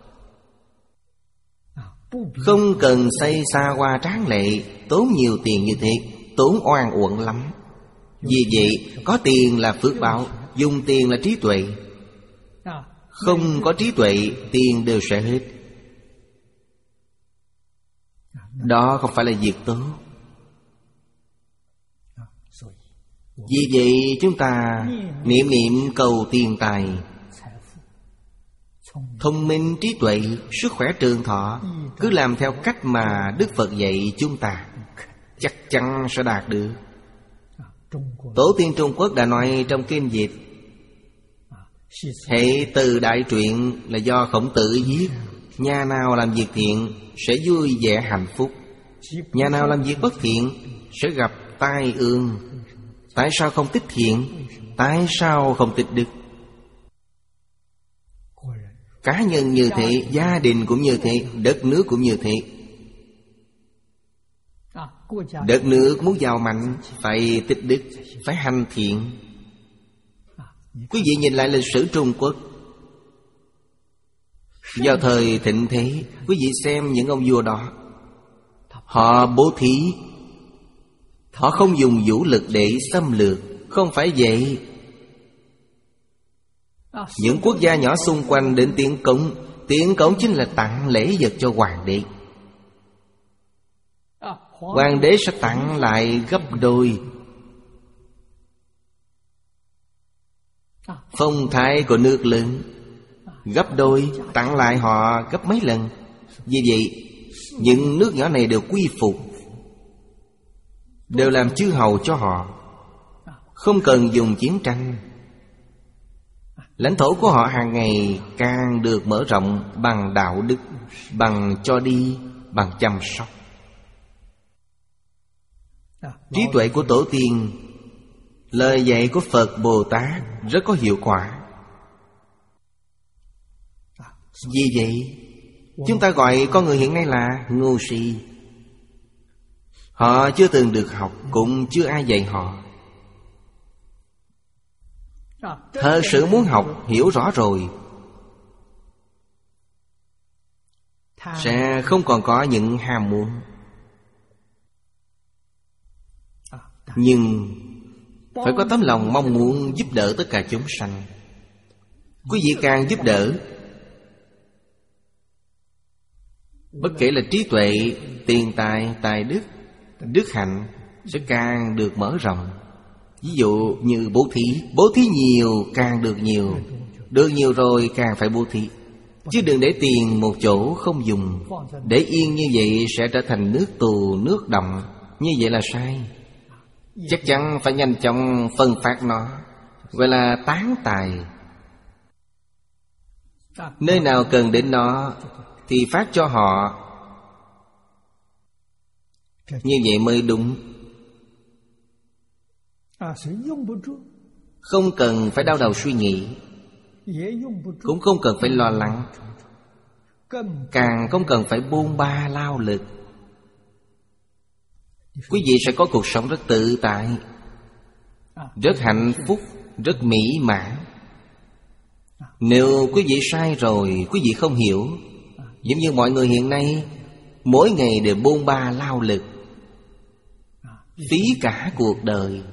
Không cần xây xa hoa tráng lệ, tốn nhiều tiền như thế, tốn oan uổng lắm. Vì vậy, có tiền là phước báo, dùng tiền là trí tuệ. Không có trí tuệ, tiền đều sẽ hết. Đó không phải là việc tốt. Vì vậy chúng ta niệm niệm cầu tiền tài, thông minh trí tuệ, sức khỏe trường thọ. Cứ làm theo cách mà Đức Phật dạy chúng ta, chắc chắn sẽ đạt được. Tổ tiên Trung Quốc đã nói trong kinh dịch: Hệ từ đại truyện là do Khổng Tử viết. Nhà nào làm việc thiện sẽ vui vẻ hạnh phúc, nhà nào làm việc bất thiện sẽ gặp tai ương. Tại sao không tích thiện? Tại sao không tích đức? Cá nhân như thế, gia đình cũng như thế, đất nước cũng như thế. Đất nước muốn giàu mạnh phải tích đức, phải hành thiện. Quý vị nhìn lại lịch sử Trung Quốc vào thời thịnh thế, quý vị xem những ông vua đó, họ bố thí, họ không dùng vũ lực để xâm lược. Không phải vậy. Những quốc gia nhỏ xung quanh đến tiến cống. Tiến cống chính là tặng lễ vật cho hoàng đế. Hoàng đế sẽ tặng lại gấp đôi. Phong thái của nước lớn gấp đôi, tặng lại họ gấp mấy lần. Vì vậy những nước nhỏ này đều quy phục, đều làm chư hầu cho họ, không cần dùng chiến tranh. Lãnh thổ của họ hàng ngày càng được mở rộng bằng đạo đức, bằng cho đi, bằng chăm sóc. Trí tuệ của tổ tiên, lời dạy của Phật Bồ Tát rất có hiệu quả. Vì vậy chúng ta gọi con người hiện nay là ngu si. Họ chưa từng được học, cũng chưa ai dạy họ. Thật sự muốn học, hiểu rõ rồi, sẽ không còn có những ham muốn. Nhưng phải có tấm lòng mong muốn giúp đỡ tất cả chúng sanh. Quý vị càng giúp đỡ, bất kể là trí tuệ, tiền tài, tài đức, đức hạnh sẽ càng được mở rộng. Ví dụ như bố thí. Bố thí nhiều càng được nhiều. Được nhiều rồi càng phải bố thí. Chứ đừng để tiền một chỗ không dùng. Để yên như vậy sẽ trở thành nước tù, nước đọng. Như vậy là sai. Chắc chắn phải nhanh chóng phân phát nó, gọi là tán tài. Nơi nào cần đến nó thì phát cho họ. Như vậy mới đúng. Không cần phải đau đầu suy nghĩ, cũng không cần phải lo lắng, càng không cần phải buông ba lao lực. Quý vị sẽ có cuộc sống rất tự tại, rất hạnh phúc, rất mỹ mãn. Nếu quý vị sai rồi, quý vị không hiểu, giống như mọi người hiện nay mỗi ngày đều buông ba lao lực, phí cả cuộc đời.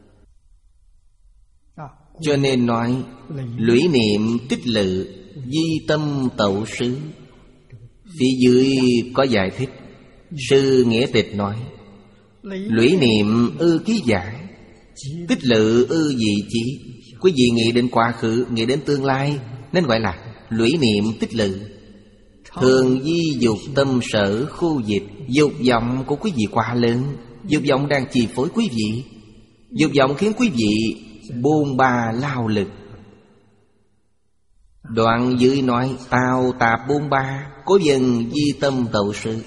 Cho nên nói lũy niệm tích lự, di tâm tậu xứ. Phía dưới có giải thích. Sư Nghĩa Tịch nói lũy niệm ư ký giải, tích lự ư dị chí. Quý vị nghĩ đến quá khứ, nghĩ đến tương lai, nên gọi là lũy niệm tích lự. Thường di dục tâm sở khu dịch. Dục vọng của quý vị quá lớn. Dục vọng đang chi phối quý vị. Dục vọng khiến quý vị buông ba lao lực. Đoạn dưới nói tào tạp buông ba, cố dần di tâm tậu sự.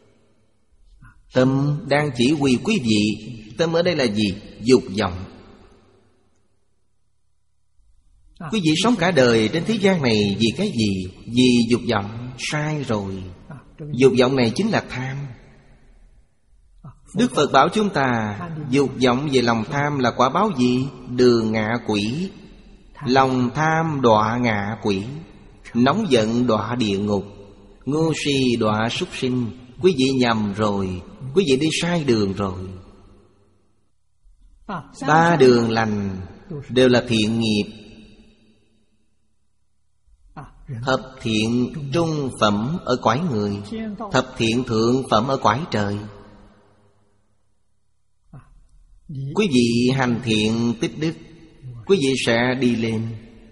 Tâm đang chỉ huy quý vị. Tâm ở đây là gì? Dục vọng. Quý vị sống cả đời trên thế gian này vì cái gì? Vì dục vọng. Sai rồi. Dục vọng này chính là tham. Đức Phật bảo chúng ta dục vọng về lòng tham là quả báo gì? Đường ngạ quỷ. Lòng tham đọa ngạ quỷ. Nóng giận đọa địa ngục. Ngu si đọa súc sinh. Quý vị nhầm rồi. Quý vị đi sai đường rồi. Ba đường lành đều là thiện nghiệp. Thập thiện trung phẩm ở cõi người, thập thiện thượng phẩm ở cõi trời. Quý vị hành thiện tích đức, quý vị sẽ đi lên.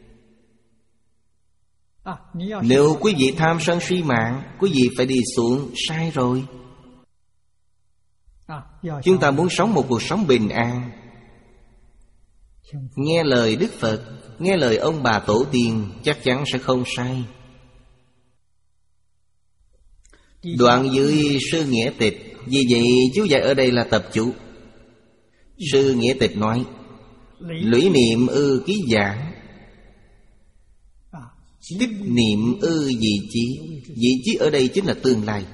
Nếu quý vị tham sân si mạng, quý vị phải đi xuống. Sai rồi. Chúng ta muốn sống một cuộc sống bình an, Nghe lời Đức Phật, nghe lời ông bà tổ tiên, chắc chắn sẽ không sai. Đoạn dưới Sư Nghĩa Tịch. Vì vậy chú giải ở đây là tập chú. Sư Nghĩa Tịch nói: lũy niệm ư ký giảng, tích niệm ư vị chí. Vị chí ở đây chính là tương lai.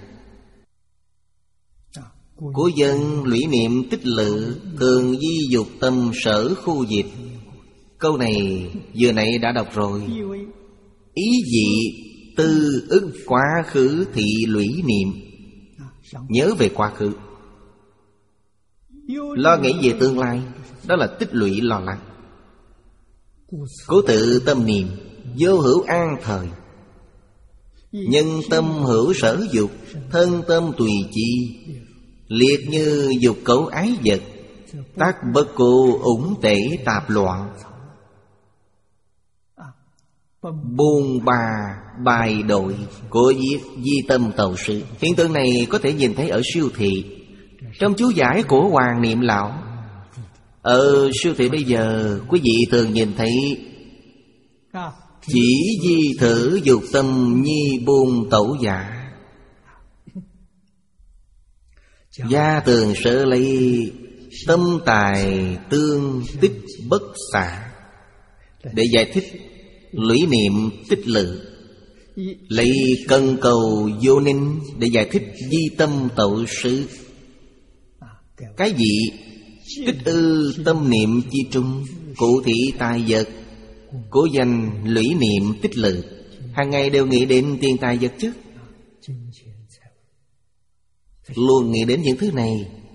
Cố dân lũy niệm tích lự, thường di dục tâm sở khu diệt. Câu này vừa nãy đã đọc rồi. Ý vị tư ức quá khứ thị lũy niệm. Nhớ về quá khứ, lo nghĩ về tương lai, đó là tích lũy lo lắng. Cố tự tâm niệm, vô hữu an thời. Nhân tâm hữu sở dục, thân tâm tùy chi. Liệt như dục cấu ái vật, tác bất cô ủng tể tạp loạn. Buông bà bài đội, của viết di tâm tcầu sự. Hiện tượng này có thể nhìn thấy ở siêu thị. Trong chú giải của Hoàng Niệm Lão, ở siêu thị bây giờ quý vị thường nhìn thấy chỉ di thử dục tâm nhi buông tẩu giả. Gia tường sở lấy tâm tài tương tích bất xả, để giải thích lũy niệm tích lự. Lấy cần cầu vô ninh để giải thích di tâm tậu sự. Cái gì? Tích ư tâm niệm chi trung, cụ thị tài vật. Cố danh lũy niệm tích lự, hàng ngày đều nghĩ đến tiền tài vật chất, luôn nghĩ đến những thứ này.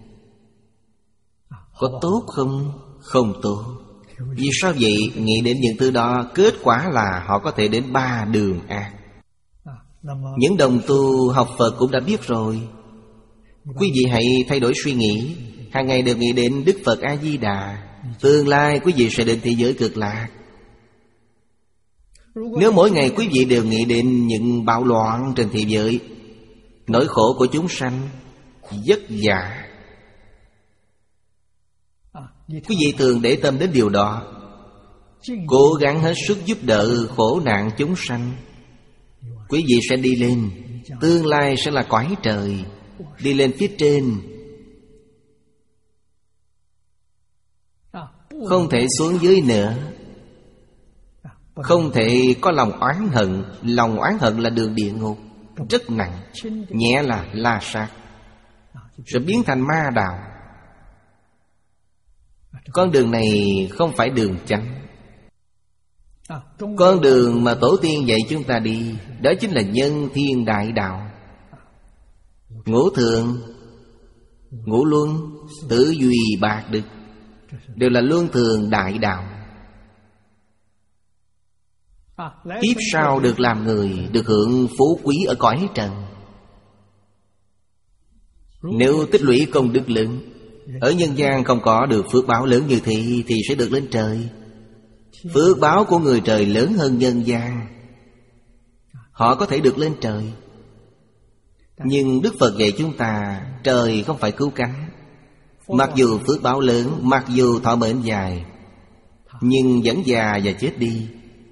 Có tốt không? Không tốt. Vì sao vậy? Nghĩ đến những thứ đó, kết quả là họ có thể đến ba đường ác. Những đồng tu học Phật cũng đã biết rồi. Quý vị hãy thay đổi suy nghĩ, hàng ngày đều nghĩ đến Đức Phật A-di-đà. Tương lai quý vị sẽ đến thế giới cực lạc. Nếu mỗi ngày quý vị đều nghĩ đến những bạo loạn trên thế giới, nỗi khổ của chúng sanh, vất vả, quý vị thường để tâm đến điều đó, cố gắng hết sức giúp đỡ khổ nạn chúng sanh, quý vị sẽ đi lên. Tương lai sẽ là cõi trời, đi lên phía trên, không thể xuống dưới nữa. Không thể có lòng oán hận. Lòng oán hận là đường địa ngục, rất nặng. Nhẹ là la sát, sẽ biến thành ma đạo. Con đường này không phải đường chánh. Con đường mà tổ tiên dạy chúng ta đi, đó chính là nhân thiên đại đạo. Ngũ thường, ngũ luân, tử duy bạc đức, đều là luân thường đại đạo. Kiếp sau được làm người, được hưởng phú quý ở cõi trần. Nếu tích lũy công đức lớn, ở nhân gian không có được phước báo lớn như thế, thì sẽ được lên trời. Phước báo của người trời lớn hơn nhân gian, họ có thể được lên trời. Nhưng Đức Phật dạy chúng ta, trời không phải cứu cánh. Mặc dù phước báo lớn, mặc dù thọ mệnh dài, nhưng vẫn già và chết đi.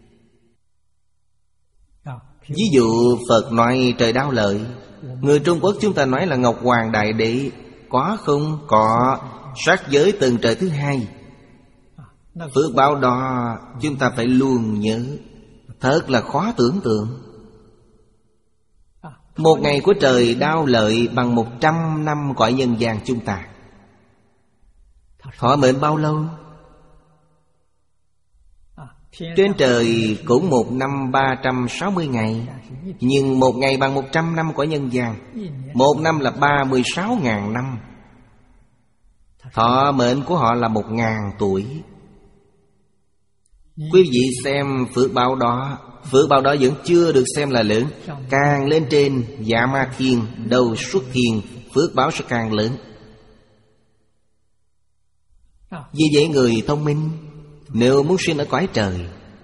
Ví dụ Phật nói trời đau lợi, người Trung Quốc chúng ta nói là Ngọc Hoàng Đại Đế. Có không? Có. Sát giới tầng trời thứ hai. Phước báo đó chúng ta phải luôn nhớ, thật là khó tưởng tượng. Một ngày của trời đau lợi bằng một trăm năm cõi nhân gian chúng ta. Thọ mệnh bao lâu? Trên trời cũng một năm ba trăm sáu mươi ngày. Nhưng một ngày bằng một trăm năm cõi nhân gian. Một năm là ba mươi sáu ngàn năm. Thọ mệnh của họ là một ngàn tuổi. Quý vị xem phước báo đó, phước báo đó vẫn chưa được xem là lớn. Càng lên trên Dạ Ma Thiên, Đầu Xuất Thiên, phước báo sẽ càng lớn. Vì vậy người thông minh, nếu muốn sinh ở cõi trời,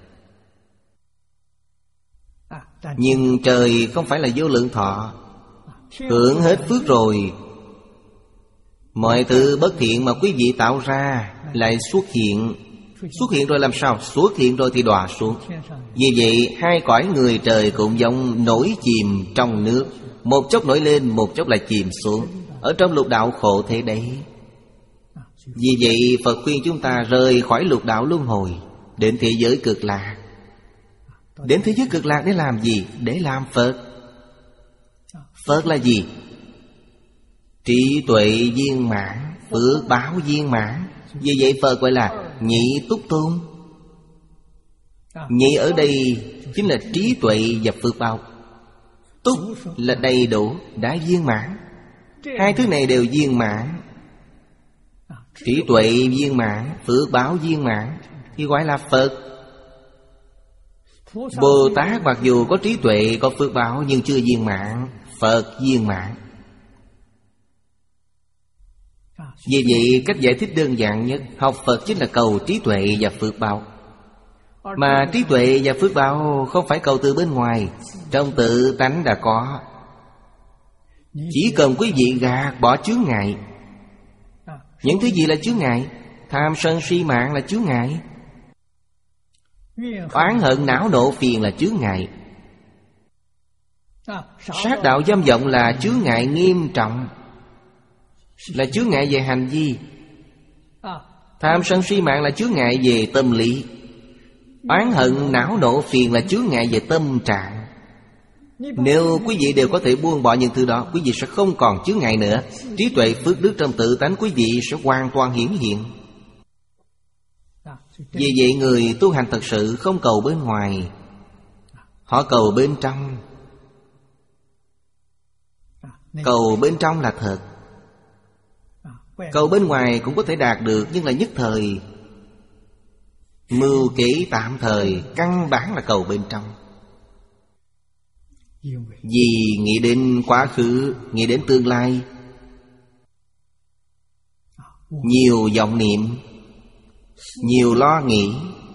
nhưng trời không phải là vô lượng thọ, hưởng hết phước rồi, mọi thứ bất thiện mà quý vị tạo ra lại xuất hiện, Xuất hiện rồi làm sao? Xuất hiện rồi thì đọa xuống. Vì vậy hai cõi người trời cũng giống nổi chìm trong nước, một chốc nổi lên, một chốc lại chìm xuống. Ở trong lục đạo khổ thế đấy. Vì vậy Phật khuyên chúng ta rời khỏi lục đạo luân hồi, đến thế giới cực lạc. Đến thế giới cực lạc để làm gì? Để làm Phật. Phật là gì? Trí tuệ viên mãn, phước báo viên mãn. Vì vậy Phật gọi là nhị túc tôn. Nhị ở đây chính là trí tuệ và phước báo. Túc là đầy đủ, đã viên mãn. Hai thứ này đều viên mãn. Trí tuệ viên mãn, phước báo viên mãn thì gọi là Phật. Bồ Tát mặc dù có trí tuệ, có phước báo nhưng chưa viên mãn. Phật viên mãn. Vì vậy cách giải thích đơn giản nhất, học Phật chính là cầu trí tuệ và phước báo. Mà trí tuệ và phước báo không phải cầu từ bên ngoài, trong tự tánh đã có. Chỉ cần quý vị gạt bỏ chướng ngại. Những thứ gì là chướng ngại? Tham sân si mạng là chướng ngại. Oán hận não nộ phiền là chướng ngại. Sát đạo dâm vọng là chướng ngại nghiêm trọng, là chướng ngại về hành vi. Tham sân si mạng là chướng ngại về tâm lý. Oán hận não nộ phiền là chướng ngại về tâm trạng. Nếu quý vị đều có thể buông bỏ những thứ đó, quý vị sẽ không còn chướng ngại nữa. Trí tuệ phước đức trong tự tánh quý vị sẽ hoàn toàn hiển hiện. Vì vậy người tu hành thật sự không cầu bên ngoài, họ cầu bên trong. Cầu bên trong là thật. Cầu bên ngoài cũng có thể đạt được, nhưng là nhất thời, mưu kế tạm thời. Căn bản là cầu bên trong. Vì nghĩ đến quá khứ, nghĩ đến tương lai, nhiều vọng niệm, nhiều lo nghĩ,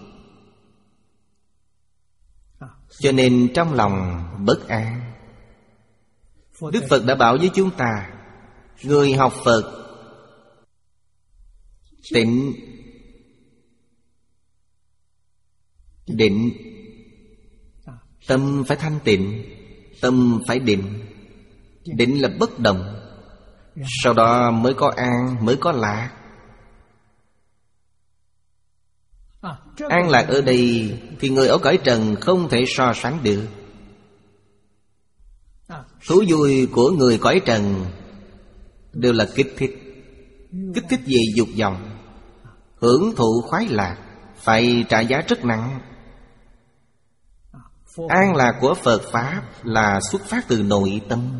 cho nên trong lòng bất an. Đức Phật đã bảo với chúng ta, người học Phật tịnh định, tâm phải thanh tịnh, tâm phải định. Định là bất động, sau đó mới có an, mới có lạc. An lạc ở đây thì người ở cõi trần không thể so sánh được. Thú vui của người cõi trần đều là kích thích. Kích thích về dục vọng, hưởng thụ khoái lạc, phải trả giá rất nặng. An lạc của Phật Pháp là xuất phát từ nội tâm,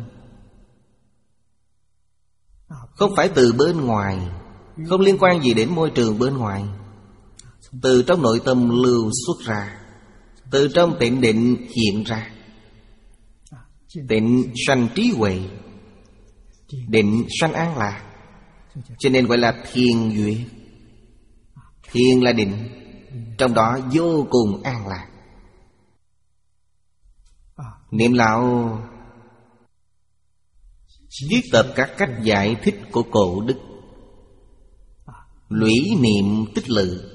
không phải từ bên ngoài, không liên quan gì đến môi trường bên ngoài. Từ trong nội tâm lưu xuất ra, từ trong tịnh định hiện ra. Tịnh sanh trí huệ, định sanh an lạc, cho nên gọi là thiền duyệt. Thiền là định, trong đó vô cùng an lạc. Niệm lão viết tập các cách giải thích của cổ đức, lũy niệm tích lự,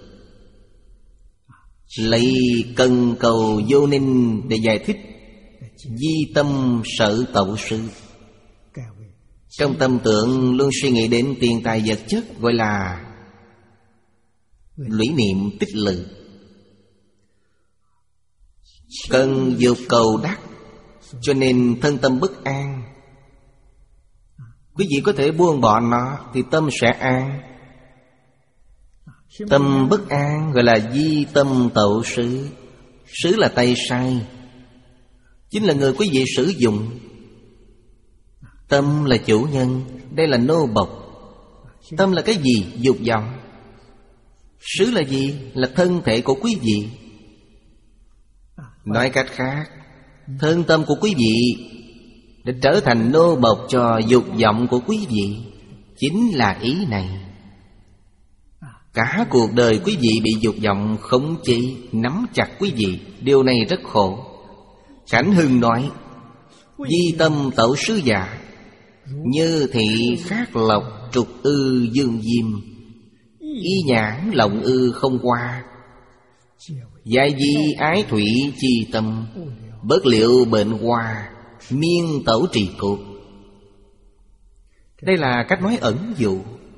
lấy cần cầu vô ninh để giải thích di tâm sở tậu sự. Trong tâm tượng luôn suy nghĩ đến tiền tài vật chất, gọi là lũy niệm tích lự. Cần dục cầu đắc, cho nên thân tâm bất an. Quý vị có thể buông bỏ nó thì tâm sẽ an. Tâm bất an gọi là di tâm tậu sự. Sự là tay sai, chính là người quý vị sử dụng. Tâm là chủ nhân, đây là nô bộc. Tâm là cái gì? Dục vọng. Xứ là gì? Là thân thể của quý vị. Nói cách khác, thân tâm của quý vị đã trở thành nô bộc cho dục vọng của quý vị. Chính là ý này. Cả cuộc đời quý vị bị dục vọng khống chế, nắm chặt quý vị. Điều này rất khổ. Cảnh Hưng nói, di tâm tẩu sứ giả, như thị khát lộc trục ư dương diêm, Y nhãn lộng ư không qua, giai di ái thủy chi tâm, bất liệu bệnh hoa, miên tẩu trì cột. Đây là cách nói ẩn dụ.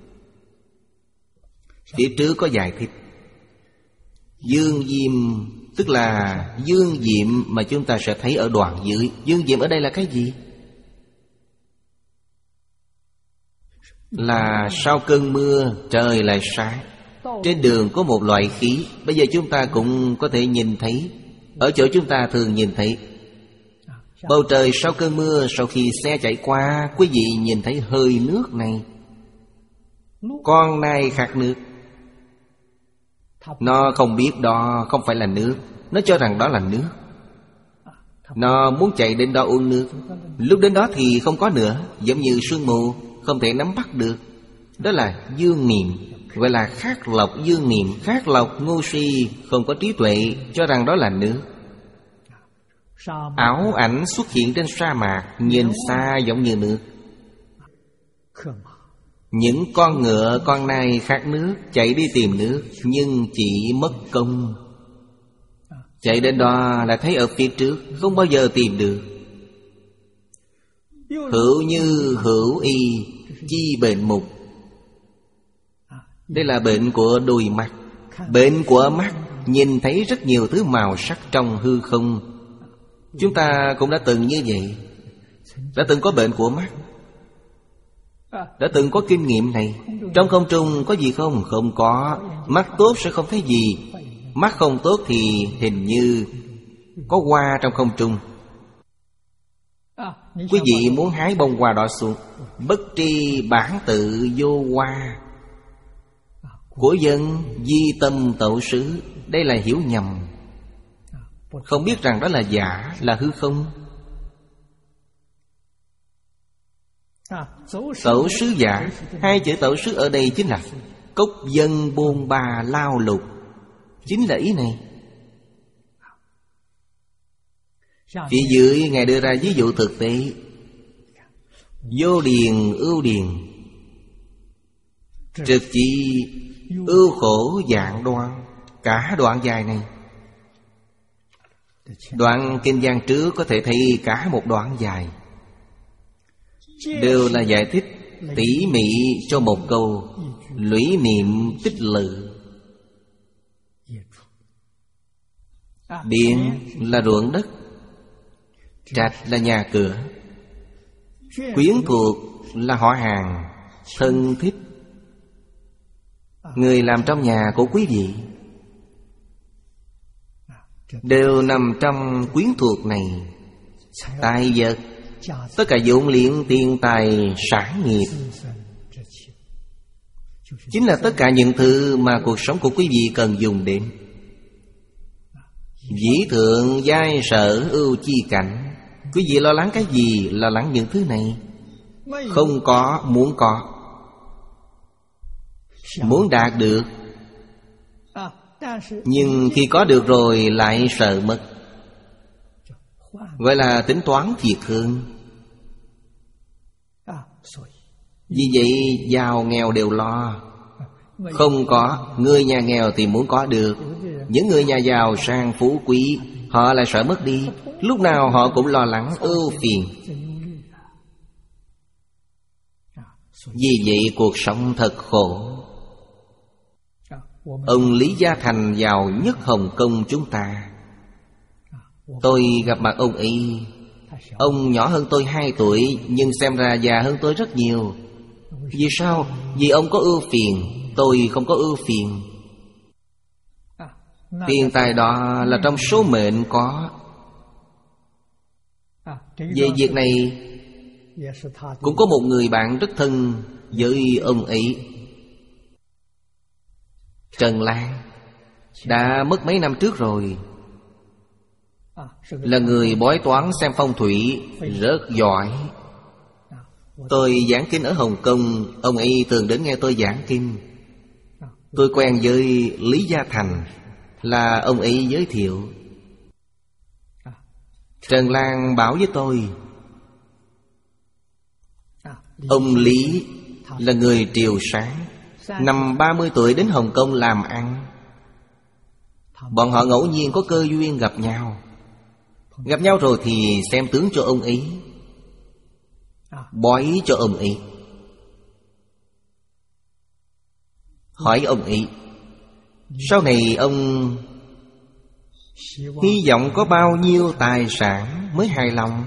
Phía trước có giải thích. Dương diệm tức là dương diệm mà chúng ta sẽ thấy ở đoạn dưới. Dương diệm ở đây là cái gì? Là sau cơn mưa trời lại sáng. Trên đường có một loại khí, bây giờ chúng ta cũng có thể nhìn thấy. Ở chỗ chúng ta thường nhìn thấy bầu trời sau cơn mưa, sau khi xe chạy qua, quý vị nhìn thấy hơi nước này. Con này khát nước. Nó không biết đó không phải là nước, nó cho rằng đó là nước. Nó muốn chạy đến đó uống nước. Lúc đến đó thì không có nữa, giống như sương mù, không thể nắm bắt được. Đó là dương niệm, gọi là khát lộc dương niệm. Khát lộc ngu si, không có trí tuệ, cho rằng đó là nước. Ảo ảnh xuất hiện trên sa mạc, nhìn xa giống như nước. Những con ngựa, con nai khát nước, chạy đi tìm nước, nhưng chỉ mất công. Chạy đến đó là thấy ở phía trước, không bao giờ tìm được. Hữu như hữu y, chi bệnh mục. Đây là bệnh của đôi mắt. Bệnh của mắt, nhìn thấy rất nhiều thứ màu sắc trong hư không. Chúng ta cũng đã từng như vậy. Đã từng có bệnh của mắt, đã từng có kinh nghiệm này. Trong không trung có gì không? Không có. Mắt tốt sẽ không thấy gì. Mắt không tốt thì hình như có hoa trong không trung. Quý vị muốn hái bông hoa đó xuống, bất tri bản tự vô hoa, của dân di tâm tẩu xứ. Đây là hiểu nhầm, không biết rằng đó là giả, là hư không. Tẩu xứ giả, hai chữ tẩu xứ ở đây chính là cốc dân bôn ba lao lục. Chính là ý này. Phía dưới Ngài đưa ra ví dụ thực tế. Vô điền ưu điền, trực chi ưu khổ dạng đoan. Cả đoạn dài này, đoạn kinh văn trước có thể thấy cả một đoạn dài, đều là giải thích tỉ mỉ cho một câu. Lũy niệm tích lự. Điền là ruộng đất, trạch là nhà cửa, quyến thuộc là họ hàng, thân thích, người làm trong nhà của quý vị, đều nằm trong quyến thuộc này. Tài vật, tất cả dụng liễn tiền tài sản nghiệp, chính là tất cả những thứ mà cuộc sống của quý vị cần dùng đến. Dĩ thượng giai sở ưu chi cảnh. Quý vị lo lắng cái gì? Lo lắng những thứ này. Không có, muốn có, muốn đạt được. Nhưng khi có được rồi lại sợ mất, gọi là tính toán thiệt hơn. Vì vậy giàu nghèo đều lo. Không có, người nhà nghèo thì muốn có được. Những người nhà giàu sang phú quý, họ lại sợ mất đi. Lúc nào họ cũng lo lắng ưu phiền. Vì vậy cuộc sống thật khổ. Ông Lý Gia Thành giàu nhất Hồng Kông chúng ta. Tôi gặp mặt ông ấy. Ông nhỏ hơn tôi hai tuổi, nhưng xem ra già hơn tôi rất nhiều. Vì sao? Vì ông có ưu phiền, tôi không có ưu phiền. Tiền tài đó là trong số mệnh có. Về việc này cũng có một người bạn rất thân với ông ấy. Trần Lan đã mất mấy năm trước rồi. Là người bói toán xem phong thủy rất giỏi. Tôi giảng kinh ở Hồng Kông, ông ấy thường đến nghe tôi giảng kinh. Tôi quen với Lý Gia Thành, là ông ấy giới thiệu. Trần Lan bảo với tôi, ông Lý là người triều sáng, Năm ba mươi tuổi đến Hồng Kông làm ăn. Bọn họ ngẫu nhiên có cơ duyên gặp nhau. Gặp nhau rồi thì xem tướng cho ông ấy, bói cho ông ấy, hỏi ông ấy sau này ông hy vọng có bao nhiêu tài sản mới hài lòng.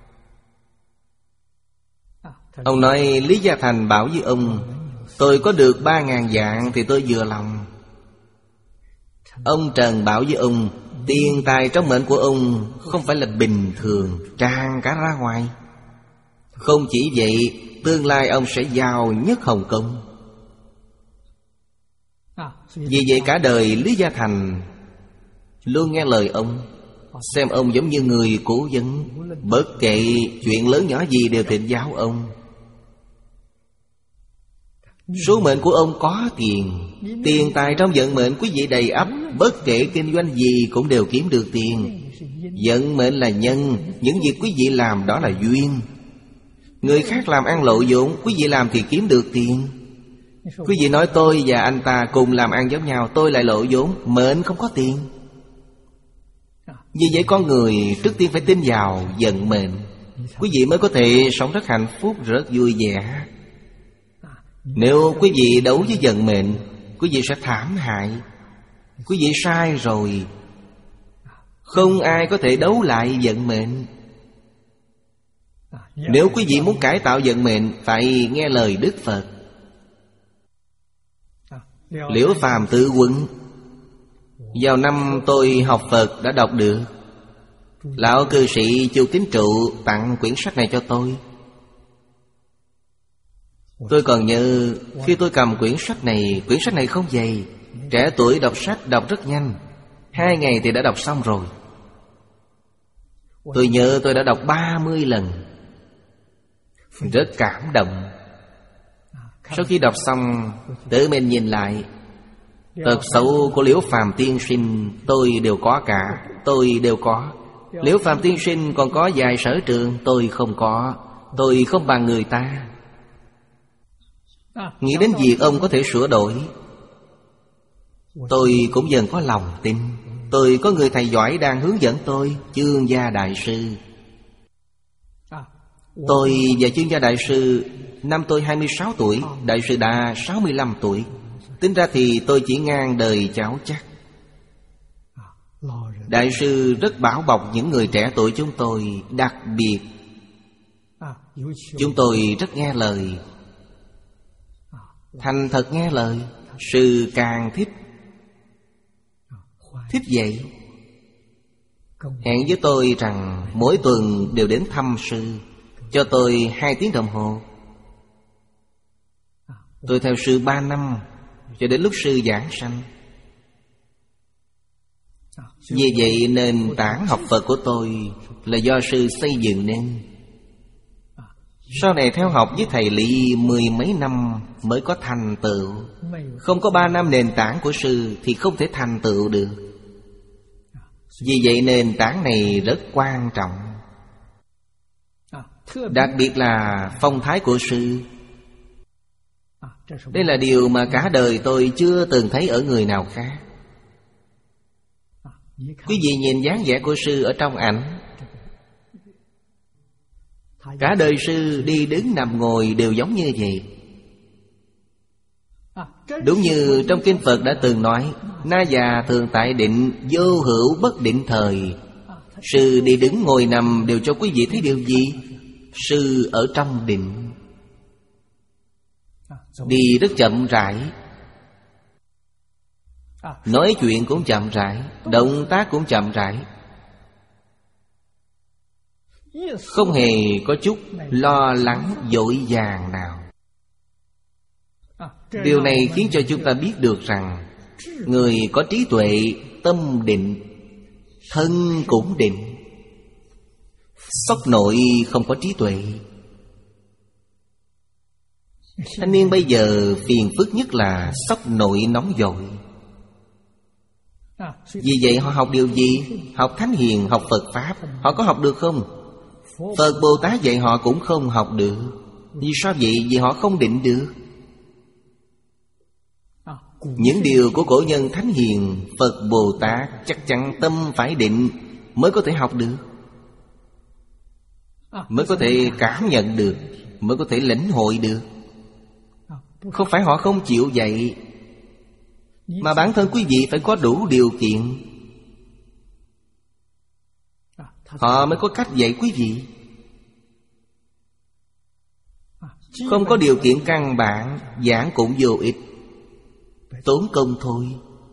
Ông nói Lý Gia Thành bảo với ông, tôi có được ba ngàn vạn thì tôi vừa lòng. Ông Trần bảo với ông, tiền tài trong mệnh của ông không phải là bình thường, tràn cả ra ngoài. Không chỉ vậy, tương lai ông sẽ giàu nhất Hồng Kông. Vì vậy cả đời Lý Gia Thành luôn nghe lời ông, xem ông giống như người cố vấn. Bất kể chuyện lớn nhỏ gì đều thỉnh giáo ông. Số mệnh của ông có tiền, tiền tài trong vận mệnh quý vị đầy ắp. Bất kể kinh doanh gì cũng đều kiếm được tiền. Vận mệnh là nhân, những việc quý vị làm đó là duyên. Người khác làm ăn lộ vốn, quý vị làm thì kiếm được tiền. Quý vị nói tôi và anh ta cùng làm ăn giống nhau, tôi lại lộ vốn, mệnh không có tiền. Vì vậy con người trước tiên phải tin vào vận mệnh, quý vị mới có thể sống rất hạnh phúc, rất vui vẻ. Nếu quý vị đấu với vận mệnh, quý vị sẽ thảm hại. Quý vị sai rồi, không ai có thể đấu lại vận mệnh. Nếu quý vị muốn cải tạo vận mệnh, phải nghe lời Đức Phật. Liễu Phàm Tự Huấn, vào năm tôi học Phật đã đọc được. Lão cư sĩ Chu Kính Trụ tặng quyển sách này cho tôi. Tôi còn nhớ khi tôi cầm quyển sách này, quyển sách này không dày. Trẻ tuổi đọc sách đọc rất nhanh, hai ngày thì đã đọc xong rồi. Tôi nhớ tôi đã đọc ba mươi lần. Rất cảm động. Sau khi đọc xong, tự mình nhìn lại, tật xấu của Liễu Phàm tiên sinh tôi đều có cả. Tôi đều có. Liễu Phàm tiên sinh còn có vài sở trường, tôi không có. Tôi không bằng người ta. Nghĩ đến việc ông có thể sửa đổi, tôi cũng dần có lòng tin. Tôi có người thầy giỏi đang hướng dẫn tôi, Chương Gia Đại Sư. Tôi và Chương Gia Đại Sư, năm tôi hai mươi sáu tuổi, Đại Sư đã sáu mươi lăm tuổi. Tính ra thì tôi chỉ ngang đời cháu chắc. Đại Sư rất bảo bọc những người trẻ tuổi chúng tôi. Đặc biệt chúng tôi rất nghe lời, thành thật nghe lời. Sư càng thích. Thích vậy. Hẹn với tôi rằng mỗi tuần đều đến thăm sư, cho tôi hai tiếng đồng hồ. Tôi theo sư ba năm, cho đến lúc sư giảng sanh. Vì vậy nền tảng học Phật của tôi là do sư xây dựng nên. Sau này theo học với thầy Lý mười mấy năm mới có thành tựu. Không có ba năm nền tảng của sư thì không thể thành tựu được. Vì vậy nền tảng này rất quan trọng. Đặc biệt là phong thái của sư. Đây là điều mà cả đời tôi chưa từng thấy ở người nào khác. Quý vị nhìn dáng vẻ của sư ở trong ảnh, cả đời sư đi đứng nằm ngồi đều giống như vậy. Đúng như trong kinh Phật đã từng nói, Na già thường tại định, vô hữu bất định thời. Sư đi đứng ngồi nằm đều cho quý vị thấy điều gì? Sư ở trong định. Đi rất chậm rãi, nói chuyện cũng chậm rãi, động tác cũng chậm rãi, không hề có chút lo lắng vội vàng nào. Điều này khiến cho chúng ta biết được rằng người có trí tuệ, tâm định, thân cũng định. Sốc nội không có trí tuệ. Thanh niên bây giờ phiền phức nhất là sốc nội nóng vội. Vì vậy họ học điều gì? Học Thánh Hiền, học Phật Pháp. Họ có học được không? Phật Bồ Tát dạy họ cũng không học được. Vì sao vậy? Vì họ không định được. Những điều của cổ nhân thánh hiền, Phật Bồ Tát chắc chắn tâm phải định mới có thể học được, mới có thể cảm nhận được, mới có thể lĩnh hội được. Không phải họ không chịu dạy, mà bản thân quý vị phải có đủ điều kiện, họ mới có cách dạy quý vị. Không có điều kiện căn bản, giảng cũng vô ích, tốn công thôi.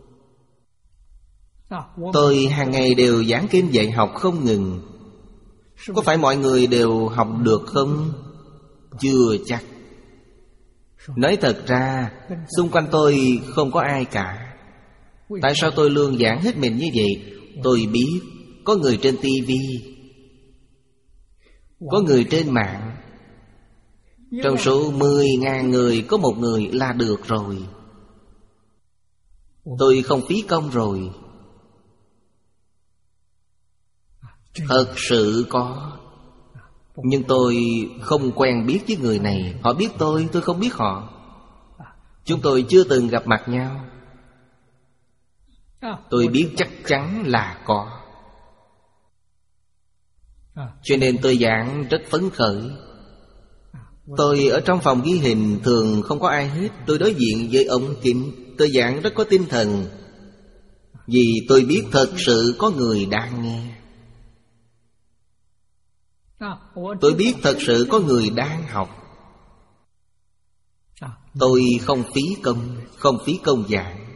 Tôi hàng ngày đều giảng kinh dạy học không ngừng. Có phải mọi người đều học được không? Chưa chắc. Nói thật ra, xung quanh tôi không có ai cả. Tại sao tôi luôn giảng hết mình như vậy? Tôi biết có người trên tivi, có người trên mạng. Trong số mười ngàn người có một người là được rồi. Tôi không phí công rồi. Thật sự có. Nhưng tôi không quen biết với người này. Họ biết tôi, tôi không biết họ. Chúng tôi chưa từng gặp mặt nhau. Tôi biết chắc chắn là có. Cho nên tôi giảng rất phấn khởi. Tôi ở trong phòng ghi hình thường không có ai hết. Tôi đối diện với ống kính, tôi giảng rất có tinh thần. Vì tôi biết thật sự có người đang nghe. Tôi biết thật sự có người đang học. Tôi không phí công, không phí công giảng.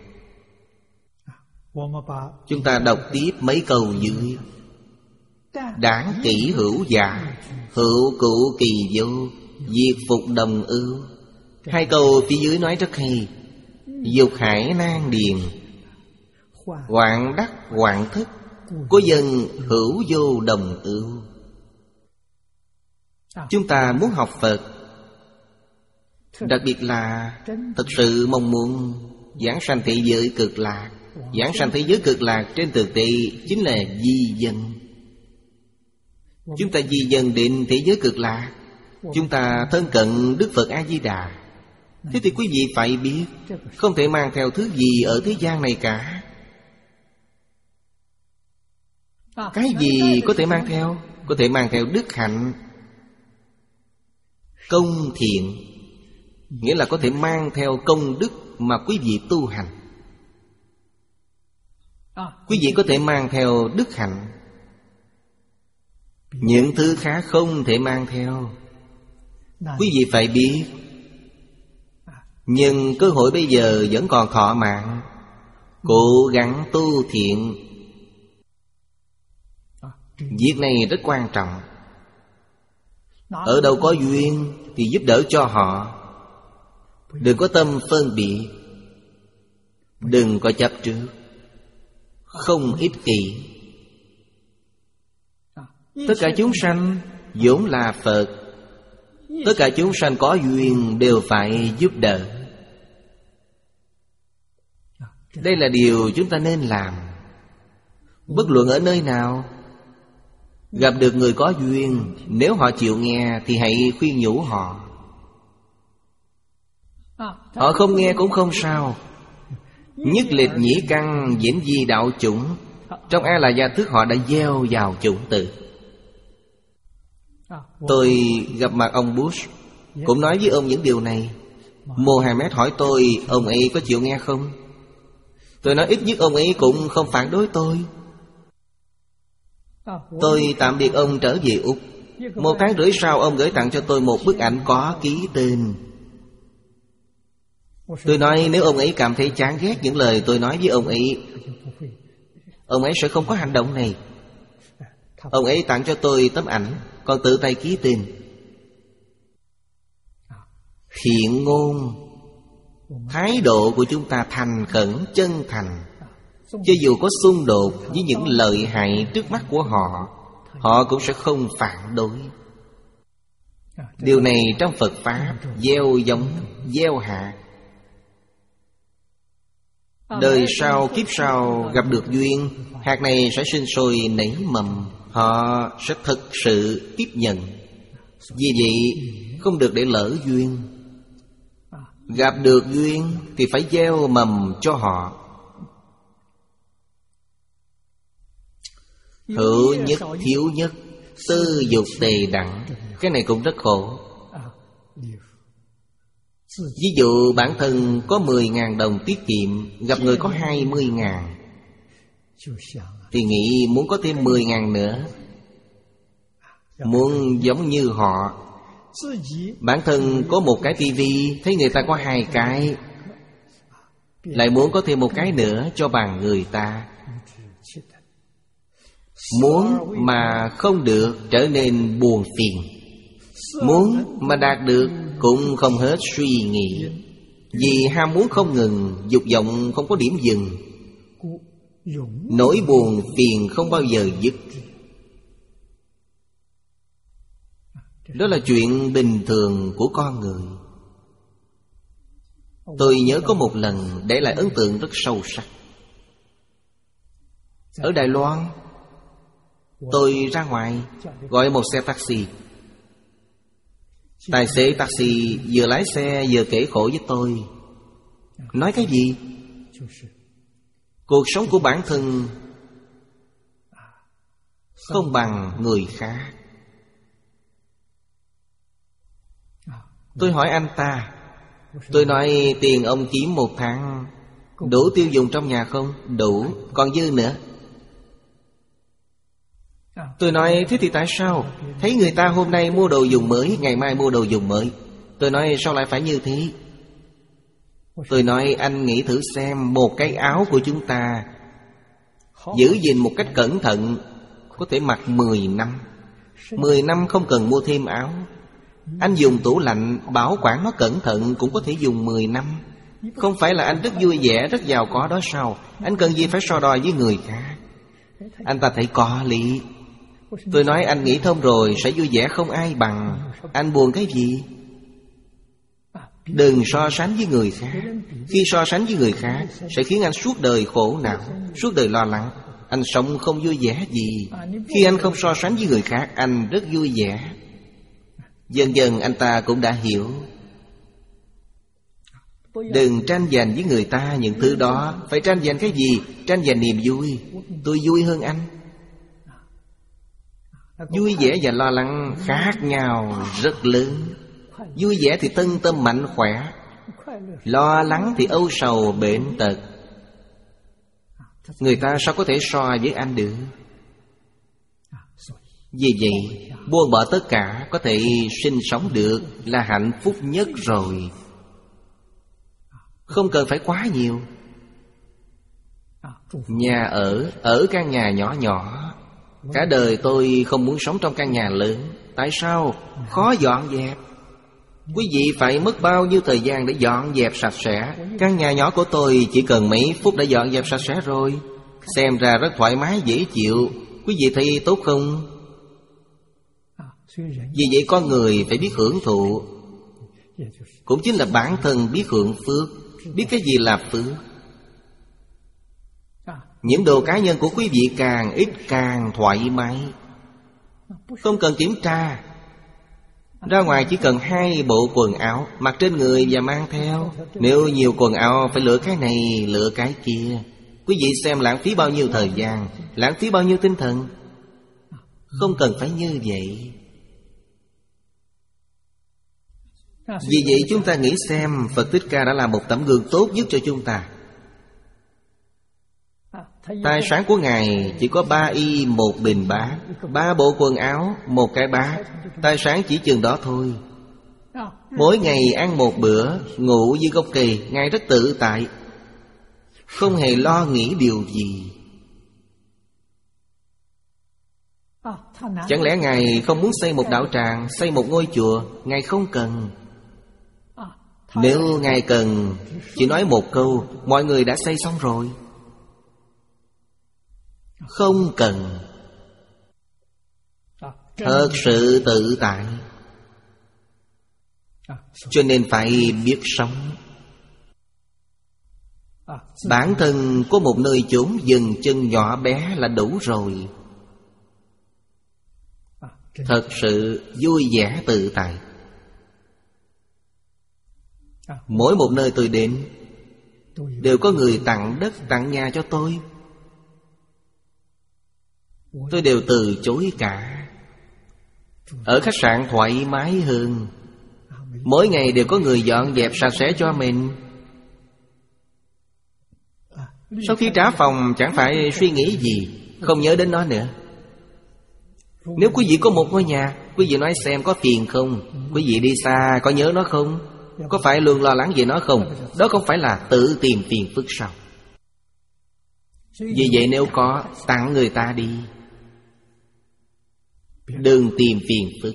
Chúng ta đọc tiếp mấy câu dưới. Đáng kỷ hữu giả, hữu cụ kỳ vô, diệt phục đồng ưu. Hai câu phía dưới nói rất hay. Dục hải nan điền, hoạn đắc hoạn thức, có dân hữu vô đồng ưu. Chúng ta muốn học Phật, đặc biệt là thật sự mong muốn giảng sanh thế giới cực lạc. Giảng sanh thế giới cực lạc trên thực tế chính là di dân. Chúng ta di dân đến thế giới cực lạc, chúng ta thân cận Đức Phật A-di-đà. Thế thì quý vị phải biết, không thể mang theo thứ gì ở thế gian này cả. Cái gì có thể mang theo? Có thể mang theo đức hạnh, công thiện. Nghĩa là có thể mang theo công đức mà quý vị tu hành. Quý vị có thể mang theo đức hạnh. Những thứ khác không thể mang theo. Quý vị phải biết, nhưng cơ hội bây giờ vẫn còn thọ mạng, cố gắng tu thiện. Việc này rất quan trọng. Ở đâu có duyên thì giúp đỡ cho họ. Đừng có tâm phân biệt, đừng có chấp trước, không ích kỷ. Tất cả chúng sanh vốn là Phật. Tất cả chúng sanh có duyên đều phải giúp đỡ. Đây là điều chúng ta nên làm. Bất luận ở nơi nào, gặp được người có duyên, nếu họ chịu nghe thì hãy khuyên nhủ họ. Họ không nghe cũng không sao. Nhất lịch nhĩ căn vĩnh di đạo chủng. Trong A La Gia Thức họ đã gieo vào chủng tử. Tôi gặp mặt ông Bush, cũng nói với ông những điều này. Mohammed hỏi tôi, ông ấy có chịu nghe không? Tôi nói ít nhất ông ấy cũng không phản đối tôi. Tôi tạm biệt ông trở về Úc. Một tháng rưỡi sau ông gửi tặng cho tôi một bức ảnh có ký tên. Tôi nói nếu ông ấy cảm thấy chán ghét những lời tôi nói với ông ấy, ông ấy sẽ không có hành động này. Ông ấy tặng cho tôi tấm ảnh, còn tự tay ký tên. Thiện ngôn. Thái độ của chúng ta thành khẩn chân thành. Cho dù có xung đột với những lợi hại trước mắt của họ, họ cũng sẽ không phản đối. Điều này trong Phật Pháp gieo giống, gieo hạt. Đời sau, kiếp sau gặp được duyên, hạt này sẽ sinh sôi nảy mầm. Họ sẽ thực sự tiếp nhận. Vì vậy không được để lỡ duyên. Gặp được duyên thì phải gieo mầm cho họ. Hữu nhất thiếu nhất, tư dục tề đẳng. Cái này cũng rất khổ. Ví dụ bản thân có mười ngàn đồng tiết kiệm, gặp người có hai mươi ngàn, thì nghĩ muốn có thêm mười ngàn nữa, muốn giống như họ. Bản thân có một cái tivi, thấy người ta có hai cái, lại muốn có thêm một cái nữa cho bằng người ta. Muốn mà không được trở nên buồn phiền, muốn mà đạt được cũng không hết suy nghĩ. Vì ham muốn không ngừng, dục vọng không có điểm dừng, nỗi buồn phiền không bao giờ dứt. Đó là chuyện bình thường của con người. Tôi nhớ có một lần để lại ấn tượng rất sâu sắc. Ở Đài Loan, tôi ra ngoài gọi một xe taxi. Tài xế taxi vừa lái xe vừa kể khổ với tôi. Nói cái gì? Cuộc sống của bản thân không bằng người khác. Tôi hỏi anh ta, tôi nói tiền ông kiếm một tháng đủ tiêu dùng trong nhà không? Đủ, còn dư nữa. Tôi nói thế thì tại sao? Thấy người ta hôm nay mua đồ dùng mới, ngày mai mua đồ dùng mới. Tôi nói sao lại phải như thế? Tôi nói anh nghĩ thử xem, một cái áo của chúng ta giữ gìn một cách cẩn thận có thể mặc mười năm. Mười năm không cần mua thêm áo. Anh dùng tủ lạnh bảo quản nó cẩn thận cũng có thể dùng mười năm. Không phải là anh rất vui vẻ, rất giàu có đó sao? Anh cần gì phải so đo với người khác? Anh ta thấy có lý. Tôi nói anh nghĩ thông rồi, sẽ vui vẻ không ai bằng. Anh buồn cái gì? Đừng so sánh với người khác. Khi so sánh với người khác sẽ khiến anh suốt đời khổ não, suốt đời lo lắng. Anh sống không vui vẻ gì. Khi anh không so sánh với người khác, anh rất vui vẻ. Dần dần anh ta cũng đã hiểu. Đừng tranh giành với người ta những thứ đó. Phải tranh giành cái gì? Tranh giành niềm vui. Tôi vui hơn anh. Vui vẻ và lo lắng khác nhau rất lớn. Vui vẻ thì thân tâm mạnh khỏe, lo lắng thì âu sầu bệnh tật. Người ta sao có thể so với anh được? Vì vậy, buông bỏ tất cả có thể sinh sống được là hạnh phúc nhất rồi. Không cần phải quá nhiều. Nhà ở, ở căn nhà nhỏ nhỏ. Cả đời tôi không muốn sống trong căn nhà lớn. Tại sao? Khó dọn dẹp. Quý vị phải mất bao nhiêu thời gian để dọn dẹp sạch sẽ? Căn nhà nhỏ của tôi chỉ cần mấy phút đã dọn dẹp sạch sẽ rồi. Xem ra rất thoải mái dễ chịu. Quý vị thấy tốt không? Vì vậy con người phải biết hưởng thụ. Cũng chính là bản thân biết hưởng phước. Biết cái gì là phước. Những đồ cá nhân của quý vị càng ít càng thoải mái. Không cần kiểm tra. Ra ngoài chỉ cần hai bộ quần áo, mặc trên người và mang theo. Nếu nhiều quần áo phải lựa cái này, lựa cái kia. Quý vị xem lãng phí bao nhiêu thời gian, lãng phí bao nhiêu tinh thần. Không cần phải như vậy. Vì vậy chúng ta nghĩ xem, Phật Thích Ca đã làm một tấm gương tốt nhất cho chúng ta. Tài sản của Ngài chỉ có ba y một bình bát, ba bộ quần áo, một cái bát. Tài sản chỉ chừng đó thôi. Mỗi ngày ăn một bữa, ngủ dưới gốc cây. Ngài rất tự tại, không hề lo nghĩ điều gì. Chẳng lẽ Ngài không muốn xây một đạo tràng, xây một ngôi chùa? Ngài không cần. Nếu Ngài cần, chỉ nói một câu, mọi người đã xây xong rồi. Không cần. Thật sự tự tại. Cho nên phải biết sống. Bản thân có một nơi chốn dừng chân nhỏ bé là đủ rồi. Thật sự vui vẻ tự tại. Mỗi một nơi tôi đến đều có người tặng đất, tặng nhà cho tôi. Tôi đều từ chối cả. Ở khách sạn thoải mái hơn. Mỗi ngày đều có người dọn dẹp sạch sẽ cho mình. Sau khi trả phòng chẳng phải suy nghĩ gì, không nhớ đến nó nữa. Nếu quý vị có một ngôi nhà, quý vị nói xem có phiền không? Quý vị đi xa có nhớ nó không? Có phải luôn lo lắng về nó không? Đó không phải là tự tìm phiền phức sao? Vì vậy nếu có, tặng người ta đi, đừng tìm phiền phức.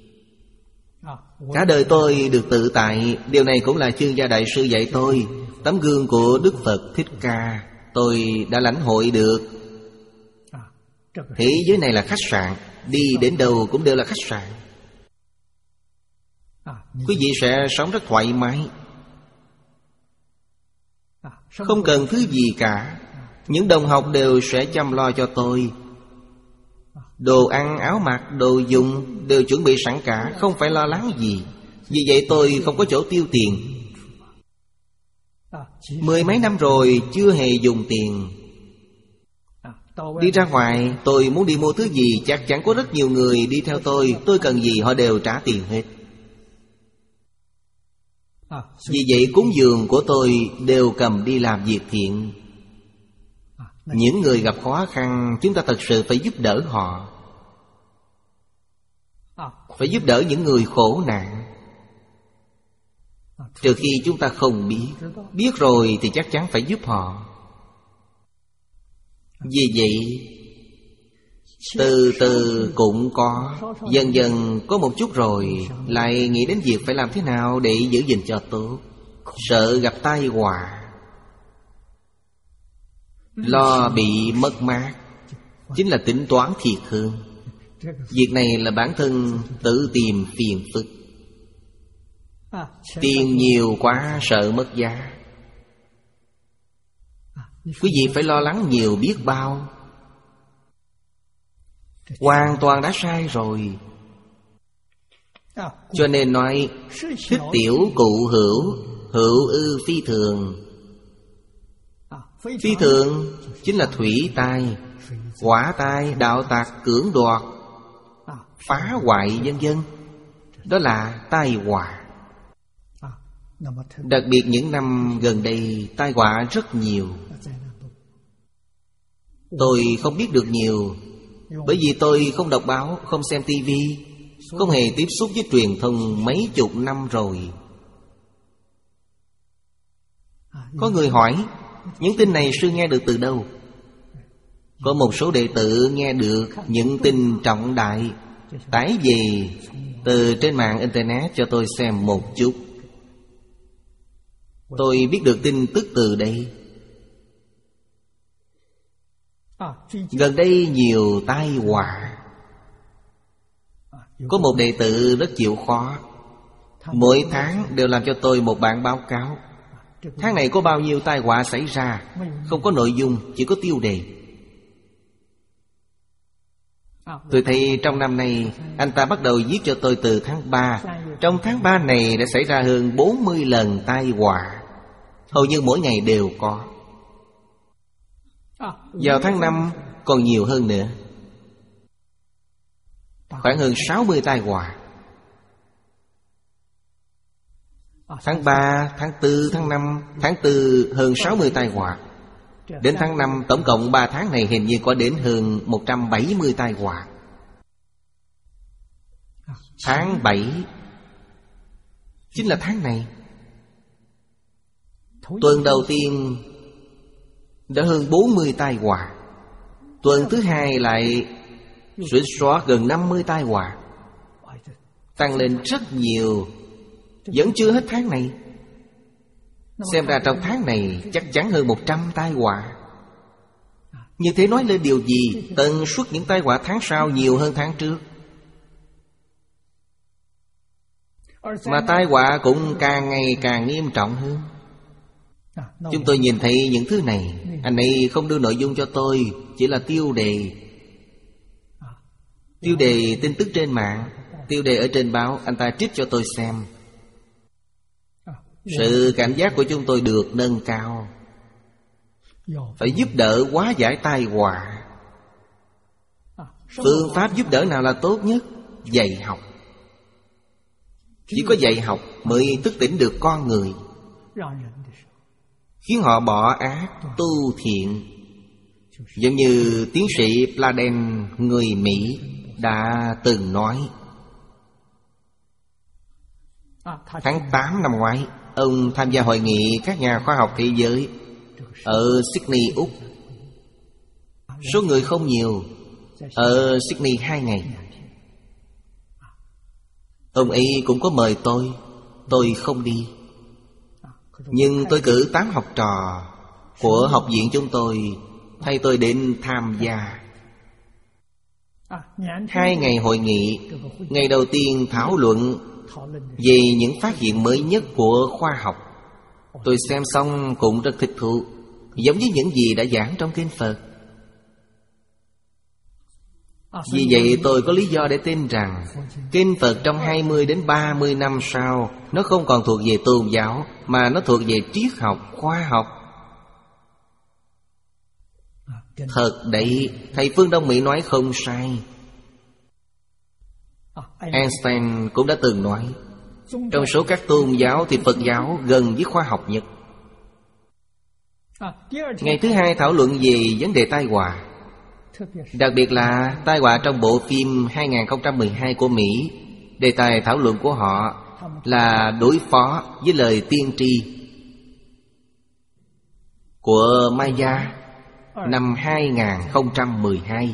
Cả đời tôi được tự tại. Điều này cũng là Chương Gia Đại Sư dạy tôi. Tấm gương của Đức Phật Thích Ca tôi đã lãnh hội được. Thế giới này là khách sạn, đi đến đâu cũng đều là khách sạn. Quý vị sẽ sống rất thoải mái, không cần thứ gì cả. Những đồng học đều sẽ chăm lo cho tôi. Đồ ăn, áo mặc, đồ dùng đều chuẩn bị sẵn cả, không phải lo lắng gì. Vì vậy tôi không có chỗ tiêu tiền. Mười mấy năm rồi chưa hề dùng tiền. Đi ra ngoài tôi muốn đi mua thứ gì, chắc chắn có rất nhiều người đi theo tôi. Tôi cần gì họ đều trả tiền hết. Vì vậy cúng dường của tôi đều cầm đi làm việc thiện. Những người gặp khó khăn, chúng ta thật sự phải giúp đỡ họ. Phải giúp đỡ những người khổ nạn. Trừ khi chúng ta không biết. Biết rồi thì chắc chắn phải giúp họ. Vì vậy từ từ cũng có, dần dần có một chút rồi lại nghĩ đến việc phải làm thế nào để giữ gìn cho tốt. Sợ gặp tai họa, lo bị mất mát, chính là tính toán thiệt hơn. Việc này là bản thân tự tìm phiền phức. Tiền nhiều quá sợ mất giá. Quý vị phải lo lắng nhiều biết bao. Hoàn toàn đã sai rồi. Cho nên nói thích tiểu cụ hữu, hữu ư phi thường. Phi thường chính là thủy tai, hỏa tai, đạo tặc, cưỡng đoạt, phá hoại vân vân. Đó là tai họa. Đặc biệt những năm gần đây tai họa rất nhiều. Tôi không biết được nhiều, bởi vì tôi không đọc báo, không xem tivi, không hề tiếp xúc với truyền thông mấy chục năm rồi. Có người hỏi, những tin này sư nghe được từ đâu? Có một số đệ tử nghe được những tin trọng đại, tải về từ trên mạng internet cho tôi xem một chút. Tôi biết được tin tức từ đây. Gần đây nhiều tai họa. Có một đệ tử rất chịu khó, mỗi tháng đều làm cho tôi một bản báo cáo. Tháng này có bao nhiêu tai họa xảy ra, không có nội dung, chỉ có tiêu đề. Tôi thấy trong năm nay anh ta bắt đầu viết cho tôi từ tháng ba. Trong tháng ba này đã xảy ra hơn bốn mươi lần tai họa, hầu như mỗi ngày đều có. Vào tháng năm còn nhiều hơn nữa, khoảng hơn sáu mươi tai họa. Tháng ba, tháng tư, tháng năm. Tháng tư hơn sáu mươi tai họa. Đến tháng năm tổng cộng ba tháng này hình như có đến hơn một trăm bảy mươi tai họa. Tháng bảy chính là tháng này, tuần đầu tiên đã hơn bốn mươi tai họa. Tuần thứ hai lại suýt soát gần năm mươi tai họa, tăng lên rất nhiều. Vẫn chưa hết tháng này. Xem ra trong tháng này chắc chắn hơn một trăm tai họa. Như thế nói lên điều gì? Tần suất những tai họa tháng sau nhiều hơn tháng trước. Mà tai họa cũng càng ngày càng nghiêm trọng hơn. Chúng tôi nhìn thấy những thứ này. Anh ấy không đưa nội dung cho tôi, chỉ là tiêu đề. Tiêu đề tin tức trên mạng, tiêu đề ở trên báo, anh ta trích cho tôi xem. Sự cảnh giác của chúng tôi được nâng cao. Phải giúp đỡ hóa giải tai họa. Phương pháp giúp đỡ nào là tốt nhất? Dạy học. Chỉ có dạy học mới thức tỉnh được con người, khiến họ bỏ ác, tu thiện. Giống như tiến sĩ Pladen người Mỹ đã từng nói. Tháng tám năm ngoái, ông tham gia hội nghị các nhà khoa học thế giới ở Sydney, Úc. Số người không nhiều. Ở Sydney hai ngày. Ông ấy cũng có mời tôi. Tôi không đi. Nhưng tôi cử tám học trò của học viện chúng tôi thay tôi đến tham gia. Hai ngày hội nghị. Ngày đầu tiên thảo luận về những phát hiện mới nhất của khoa học. Tôi xem xong cũng rất thích thú, giống như những gì đã giảng trong kinh Phật. Vì vậy tôi có lý do để tin rằng kinh Phật trong hai mươi đến ba mươi năm sau, nó không còn thuộc về tôn giáo, mà nó thuộc về triết học, khoa học. Thật đấy, thầy Phương Đông Mỹ nói không sai. Einstein cũng đã từng nói, trong số các tôn giáo thì Phật giáo gần với khoa học nhất. Ngày thứ hai thảo luận về vấn đề tai họa, đặc biệt là tai họa trong bộ phim hai không một hai của Mỹ. Đề tài thảo luận của họ là đối phó với lời tiên tri của Maya năm hai không một hai.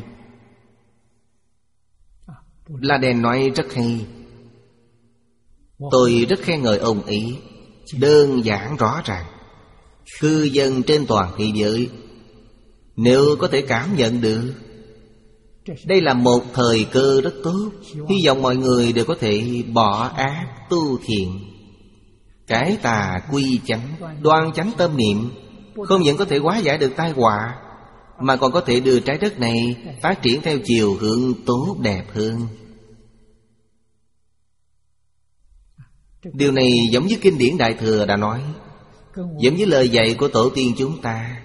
Pladen nói rất hay. Tôi rất khen ngợi ông ấy. Đơn giản rõ ràng. Cư dân trên toàn thế giới nếu có thể cảm nhận được, đây là một thời cơ rất tốt. Hy vọng mọi người đều có thể bỏ ác tu thiện, cải tà quy chánh, đoan chánh tâm niệm. Không những có thể hóa giải được tai họa, mà còn có thể đưa trái đất này phát triển theo chiều hướng tốt đẹp hơn. Điều này giống như kinh điển Đại Thừa đã nói, giống như lời dạy của tổ tiên chúng ta.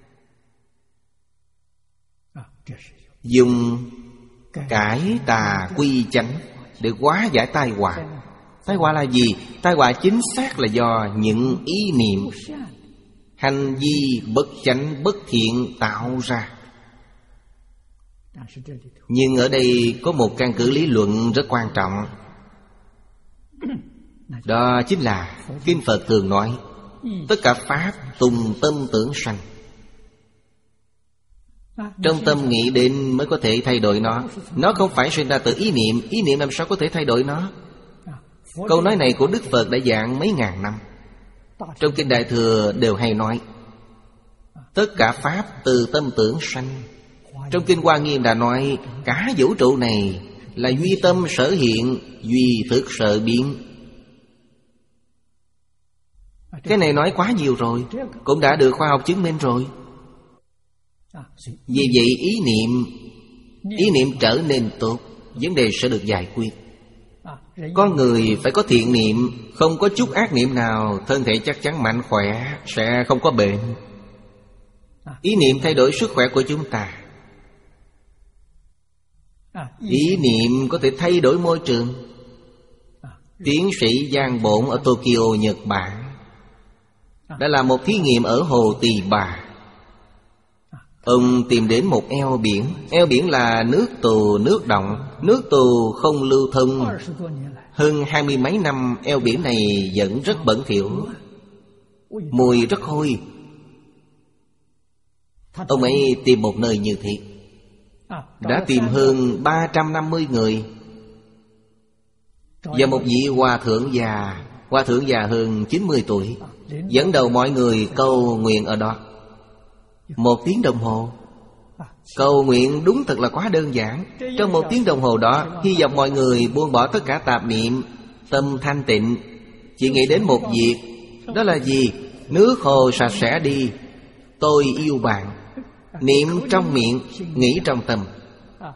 Dùng cải tà quy chánh để hóa giải tai họa. Tai họa là gì? Tai họa chính xác là do những ý niệm, hành vi bất chánh, bất thiện tạo ra. Nhưng ở đây có một căn cứ lý luận rất quan trọng. Đó chính là kinh Phật thường nói, tất cả pháp tùng tâm tưởng sanh. Trong tâm nghĩ đến mới có thể thay đổi nó. Nó không phải sinh ra từ ý niệm. Ý niệm làm sao có thể thay đổi nó? Câu nói này của Đức Phật đã giảng mấy ngàn năm. Trong kinh Đại Thừa đều hay nói, tất cả pháp từ tâm tưởng sanh. Trong kinh Hoa Nghiêm đã nói, cả vũ trụ này là duy tâm sở hiện, duy thực sở biến. Cái này nói quá nhiều rồi, cũng đã được khoa học chứng minh rồi. Vì vậy ý niệm Ý niệm trở nên tốt, vấn đề sẽ được giải quyết. Con người phải có thiện niệm, không có chút ác niệm nào, thân thể chắc chắn mạnh khỏe, sẽ không có bệnh. Ý niệm thay đổi sức khỏe của chúng ta. Ý niệm có thể thay đổi môi trường. Tiến sĩ Giang Bổn ở Tokyo, Nhật Bản đã làm một thí nghiệm ở hồ Tỳ Bà. Ông tìm đến một eo biển. Eo biển là nước tù, nước động. Nước tù không lưu thông. Hơn hai mươi mấy năm, eo biển này vẫn rất bẩn thỉu, mùi rất hôi. Ông ấy tìm một nơi như thế, đã tìm hơn ba trăm năm mươi người. Và một vị hòa thượng già, hòa thượng già hơn chín mươi tuổi, dẫn đầu mọi người cầu nguyện ở đó một tiếng đồng hồ. Cầu nguyện đúng thật là quá đơn giản. Trong một tiếng đồng hồ đó, hy vọng mọi người buông bỏ tất cả tạp niệm, tâm thanh tịnh, chỉ nghĩ đến một việc. Đó là gì? Nước hồ sạch sẽ đi, tôi yêu bạn. Niệm trong miệng, nghĩ trong tâm.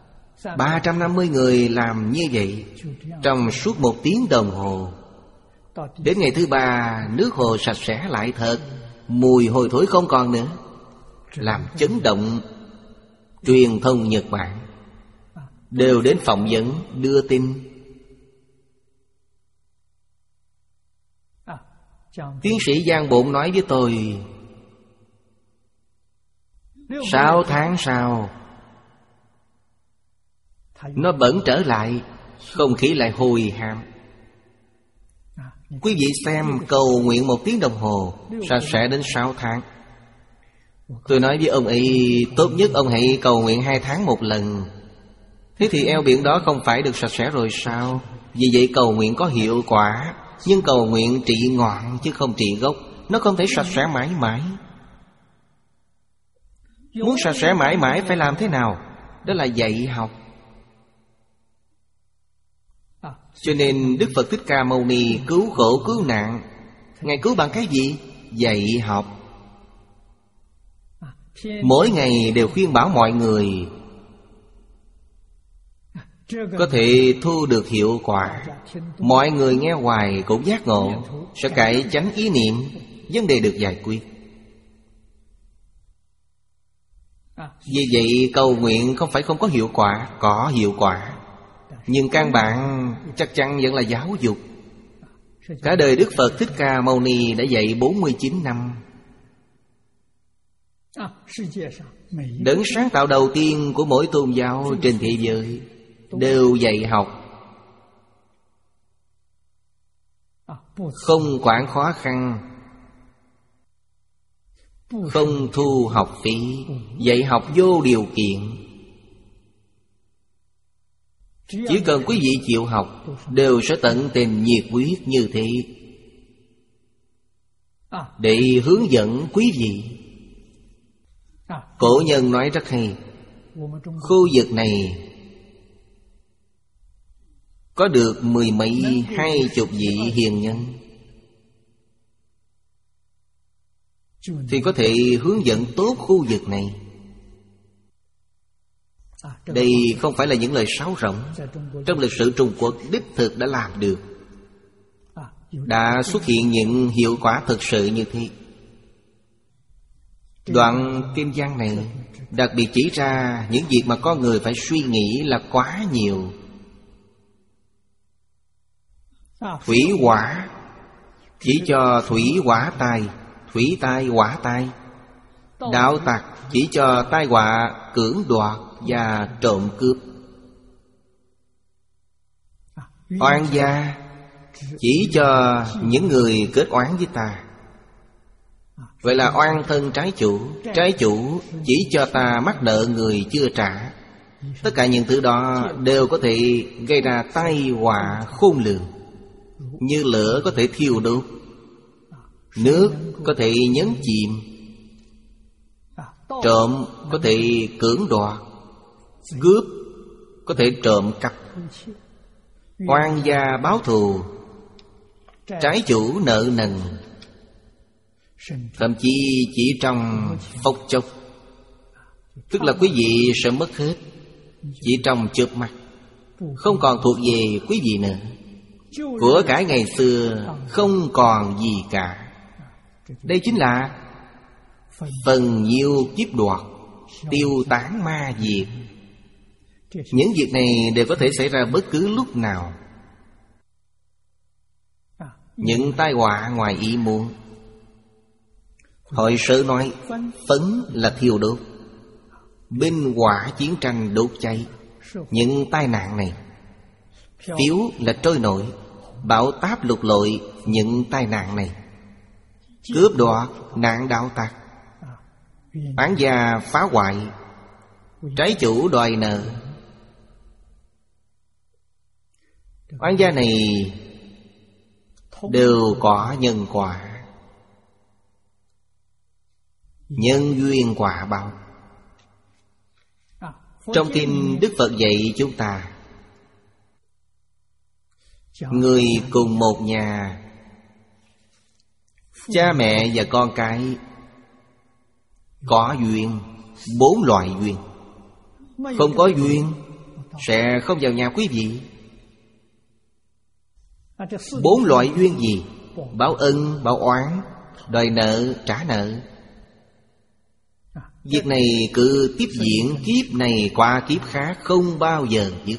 Ba trăm năm mươi người làm như vậy trong suốt một tiếng đồng hồ. Đến ngày thứ ba, nước hồ sạch sẽ lại thật, mùi hôi thối không còn nữa, làm chấn động truyền thông Nhật Bản, đều đến phỏng vấn đưa tin. Tiến sĩ Giang Bộn nói với tôi, sáu tháng sau nó bẩn trở lại, không khí lại hôi hám. Quý vị xem, cầu nguyện một tiếng đồng hồ, sạch sẽ đến sáu tháng. Tôi nói với ông ấy, tốt nhất ông hãy cầu nguyện hai tháng một lần. Thế thì eo biển đó không phải được sạch sẽ rồi sao? Vì vậy cầu nguyện có hiệu quả, nhưng cầu nguyện trị ngọn chứ không trị gốc. Nó không thể sạch sẽ mãi mãi. Muốn sạch sẽ mãi mãi phải làm thế nào? Đó là dạy học. Cho nên Đức Phật Thích Ca Mâu Ni cứu khổ cứu nạn. Ngài cứu bằng cái gì? Dạy học. Mỗi ngày đều khuyên bảo mọi người có thể thu được hiệu quả. Mọi người nghe hoài cũng giác ngộ, sẽ cải chánh ý niệm, vấn đề được giải quyết. Vì vậy cầu nguyện không phải không có hiệu quả, có hiệu quả. Nhưng căn bản chắc chắn vẫn là giáo dục. Cả đời Đức Phật Thích Ca Mâu Ni đã dạy bốn mươi chín năm. Đấng sáng tạo đầu tiên của mỗi tôn giáo trên thế giới đều dạy học, không quản khó khăn, không thu học phí, dạy học vô điều kiện. Chỉ cần quý vị chịu học, đều sẽ tận tình nhiệt huyết như thế để hướng dẫn quý vị. Cổ nhân nói rất hay, khu vực này có được mười mấy hai chục vị hiền nhân, thì có thể hướng dẫn tốt khu vực này. Đây không phải là những lời sáo rỗng. Trong lịch sử Trung Quốc đích thực đã làm được, đã xuất hiện những hiệu quả thực sự như thế. Đoạn kinh văn này đặc biệt chỉ ra những việc mà con người phải suy nghĩ là quá nhiều. Thủy hỏa chỉ cho thủy hỏa tai, thủy tai hỏa tai. Đạo tặc chỉ cho tai họa cưỡng đoạt và trộm cướp. Oan gia chỉ cho những người kết oán với ta. Vậy là oan thân trái chủ. Trái chủ chỉ cho ta mắc nợ người chưa trả. Tất cả những thứ đó đều có thể gây ra tai họa khôn lường. Như lửa có thể thiêu đốt, nước có thể nhấn chìm, trộm có thể cưỡng đoạt, cướp có thể trộm cắp, oan gia báo thù, trái chủ nợ nần. Thậm chí chỉ trong phút chốc, tức là quý vị sẽ mất hết, chỉ trong chớp mắt, không còn thuộc về quý vị nữa. Của cải ngày xưa không còn gì cả. Đây chính là phần nhiêu kiếp đoạt, tiêu tán ma diệt. Những việc này đều có thể xảy ra bất cứ lúc nào. Những tai họa ngoài ý muốn. Hội sớ nói phấn là thiêu đốt, binh hỏa chiến tranh đốt cháy. Những tai nạn này, phiếu là trôi nổi, bão táp lục lội. Những tai nạn này, cướp đoạt, nạn đạo tặc, oán gia phá hoại, trái chủ đòi nợ. Oán gia này đều có nhân quả, nhân duyên quả báo. Trong kinh Đức Phật dạy chúng ta, người cùng một nhà, cha mẹ và con cái có duyên, bốn loại duyên. Không có duyên sẽ không vào nhà quý vị. Bốn loại duyên gì? Báo ân, báo oán, đòi nợ, trả nợ. Việc này cứ tiếp diễn kiếp này qua kiếp khác, không bao giờ dứt.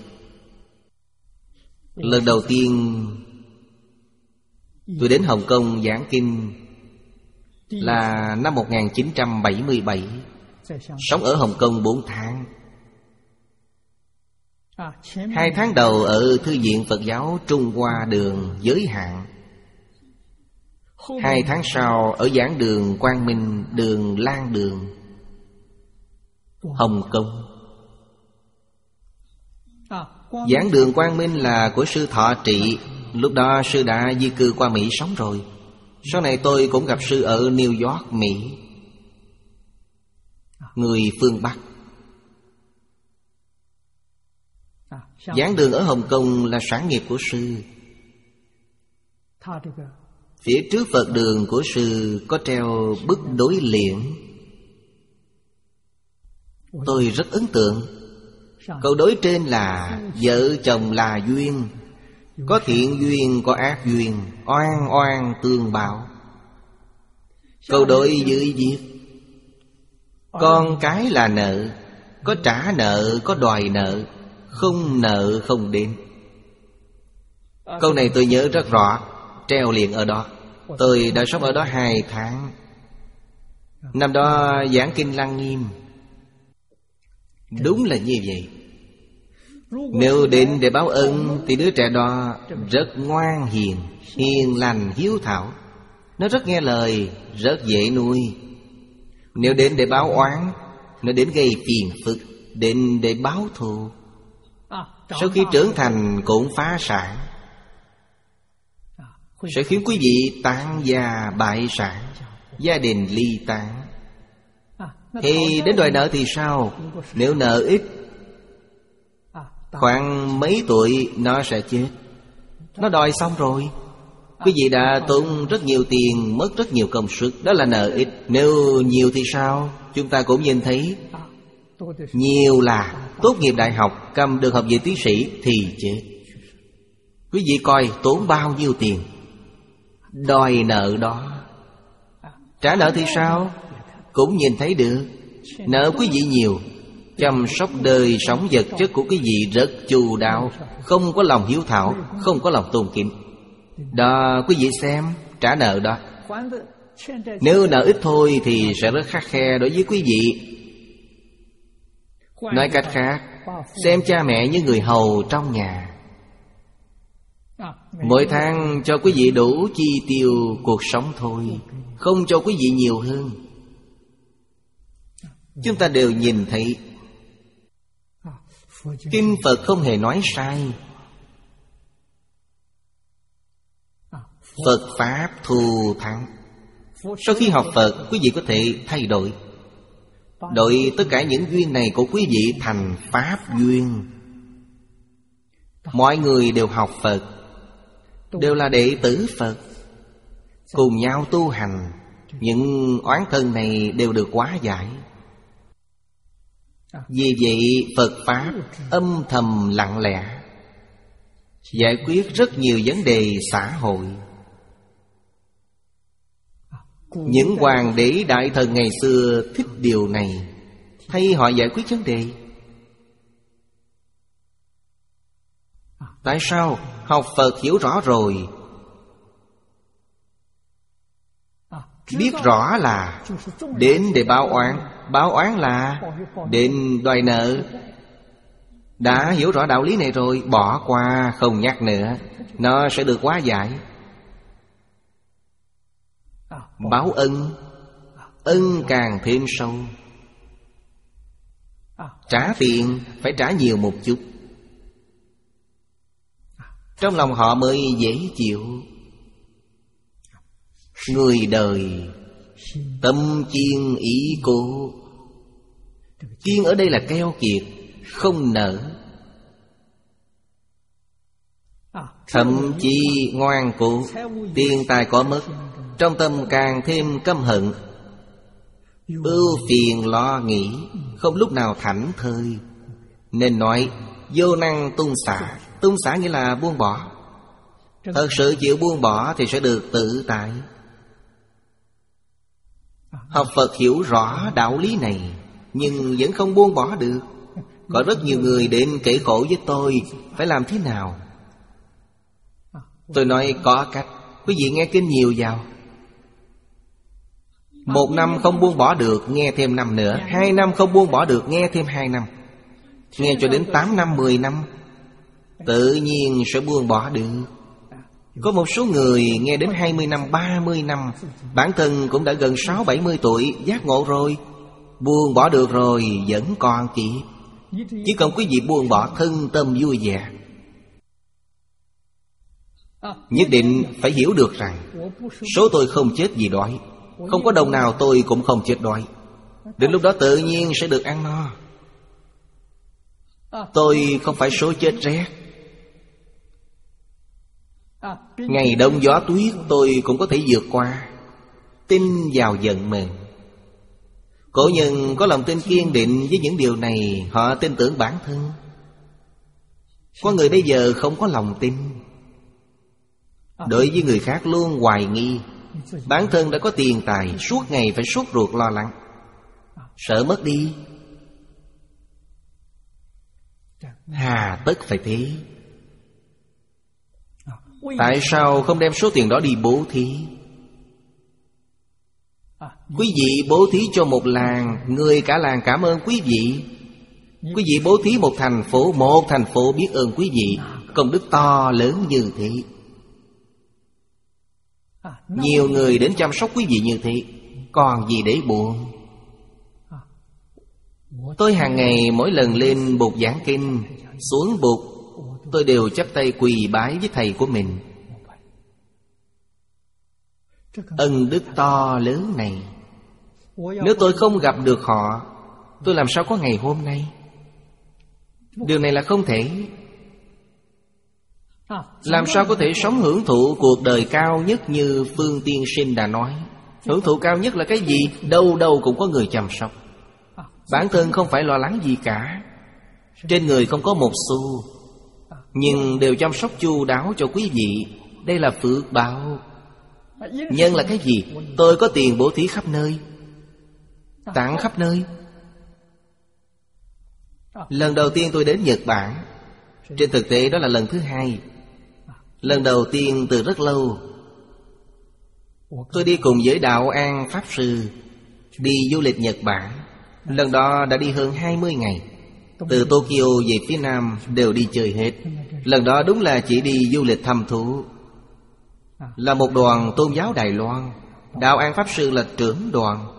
Lần đầu tiên tôi đến Hồng Kông giảng kinh là năm một nghìn chín trăm bảy mươi bảy. Sống ở Hồng Kông bốn tháng. Hai tháng đầu ở Thư viện Phật giáo Trung Hoa Đường Giới Hạn. Hai tháng sau ở giảng đường Quang Minh Đường Lan Đường Hồng Kông. Giảng đường Quang Minh là của sư Thọ Trị. Lúc đó sư đã di cư qua Mỹ sống rồi. Sau này tôi cũng gặp sư ở New York, Mỹ, người phương Bắc. Giảng đường ở Hồng Kông là sản nghiệp của sư. Phía trước Phật đường của sư có treo bức đối liễn. Tôi rất ấn tượng. Câu đối trên là vợ chồng là duyên, có thiện duyên, có ác duyên, oan oan tương báo. Câu đối dưới viết con cái là nợ, có trả nợ, có đòi nợ, không nợ không đến. Câu này tôi nhớ rất rõ, treo liền ở đó. Tôi đã sống ở đó hai tháng. Năm đó giảng kinh Lăng Nghiêm. Đúng là như vậy. Nếu đến để báo ân thì đứa trẻ đó rất ngoan hiền, hiền lành hiếu thảo. Nó rất nghe lời, rất dễ nuôi. Nếu đến để báo oán, nó đến gây phiền phức, đến để báo thù. Sau khi trưởng thành cũng phá sản, sẽ khiến quý vị tán gia bại sản, gia đình ly tán. Thì đến đòi nợ thì sao? Nếu nợ ít, khoảng mấy tuổi nó sẽ chết. Nó đòi xong rồi, quý vị đã tốn rất nhiều tiền, mất rất nhiều công sức. Đó là nợ ít. Nếu nhiều thì sao? Chúng ta cũng nhìn thấy nhiều là tốt nghiệp đại học, cầm được học vị tiến sĩ thì chết. Quý vị coi tốn bao nhiêu tiền đòi nợ đó. Trả nợ thì sao? Cũng nhìn thấy được. Nợ quý vị nhiều, chăm sóc đời sống vật chất của quý vị rất chu đáo, không có lòng hiếu thảo, không có lòng tôn kính. Đó, quý vị xem, trả nợ đó. Nếu nợ ít thôi thì sẽ rất khắt khe đối với quý vị. Nói cách khác, xem cha mẹ như người hầu trong nhà. Mỗi tháng cho quý vị đủ chi tiêu cuộc sống thôi, không cho quý vị nhiều hơn. Chúng ta đều nhìn thấy kinh Phật không hề nói sai. Phật Pháp thù thắng. Sau khi học Phật, quý vị có thể thay đổi, đổi tất cả những duyên này của quý vị thành Pháp duyên. Mọi người đều học Phật, đều là đệ tử Phật, cùng nhau tu hành. Những oán thân này đều được hóa giải. Vì vậy Phật Pháp âm thầm lặng lẽ giải quyết rất nhiều vấn đề xã hội. Những hoàng đế đại thần ngày xưa thích điều này, thay họ giải quyết vấn đề. Tại sao? Học Phật hiểu rõ rồi, biết rõ là đến để báo oán. Báo oán là đến đòi nợ. Đã hiểu rõ đạo lý này rồi, bỏ qua không nhắc nữa, nó sẽ được hóa giải. Báo ân, ân càng thêm sâu. Trả tiền phải trả nhiều một chút, trong lòng họ mới dễ chịu. Người đời tâm kiên ý cố. Kiên ở đây là keo kiệt, không nỡ. Thậm chí ngoan cố, tiền tài có mất, trong tâm càng thêm căm hận, ưu phiền lo nghĩ, không lúc nào thảnh thơi. Nên nói vô năng tung xả. Tung xả nghĩa là buông bỏ. Thật sự chịu buông bỏ thì sẽ được tự tại. Học Phật hiểu rõ đạo lý này, nhưng vẫn không buông bỏ được. Có rất nhiều người đến kể khổ với tôi, phải làm thế nào? Tôi nói có cách. Quý vị nghe kinh nhiều vào. Một năm không buông bỏ được, nghe thêm năm nữa. Hai năm không buông bỏ được, nghe thêm hai năm. Nghe cho đến tám năm, mười năm, tự nhiên sẽ buông bỏ được. Có một số người nghe đến hai mươi năm, ba mươi năm, bản thân cũng đã gần sáu bảy mươi tuổi, giác ngộ rồi, buông bỏ được rồi, vẫn còn kịp. Chỉ cần quý vị buông bỏ, thân tâm vui vẻ. Nhất định phải hiểu được rằng số tôi không chết vì đói, không có đồng nào tôi cũng không chết đói. Đến lúc đó tự nhiên sẽ được ăn no. Tôi không phải số chết rét. Ngày đông gió tuyết tôi cũng có thể vượt qua. Tin vào vận mệnh. Cổ nhân có lòng tin kiên định với những điều này. Họ tin tưởng bản thân. Có người bây giờ không có lòng tin. Đối với người khác luôn hoài nghi. Bản thân đã có tiền tài, suốt ngày phải sốt ruột lo lắng, sợ mất đi. Hà tất phải thế. Tại sao không đem số tiền đó đi bố thí? Quý vị bố thí cho một làng, người cả làng cảm ơn quý vị. Quý vị bố thí một thành phố, một thành phố biết ơn quý vị. Công đức to lớn như thế. Nhiều người đến chăm sóc quý vị như thế, còn gì để buồn. Tôi hàng ngày mỗi lần lên bục giảng kinh, xuống bục, tôi đều chắp tay quỳ bái với thầy của mình. Ân đức to lớn này, nếu tôi không gặp được họ, tôi làm sao có ngày hôm nay? Điều này là không thể. Làm sao có thể sống hưởng thụ cuộc đời cao nhất như Phương Tiên Sinh đã nói? Hưởng thụ cao nhất là cái gì? Đâu đâu cũng có người chăm sóc. Bản thân không phải lo lắng gì cả. Trên người không có một xu, nhưng đều chăm sóc chu đáo cho quý vị. Đây là phước báo. Nhân là cái gì? Tôi có tiền bố thí khắp nơi, tặng khắp nơi. Lần đầu tiên tôi đến Nhật Bản, trên thực tế đó là lần thứ hai. Lần đầu tiên từ rất lâu, tôi đi cùng với Đạo An Pháp Sư đi du lịch Nhật Bản. Lần đó đã đi hơn hai mươi ngày. Từ Tokyo về phía Nam đều đi chơi hết. Lần đó đúng là chỉ đi du lịch thăm thú. Là một đoàn tôn giáo Đài Loan. Đạo An Pháp Sư là trưởng đoàn.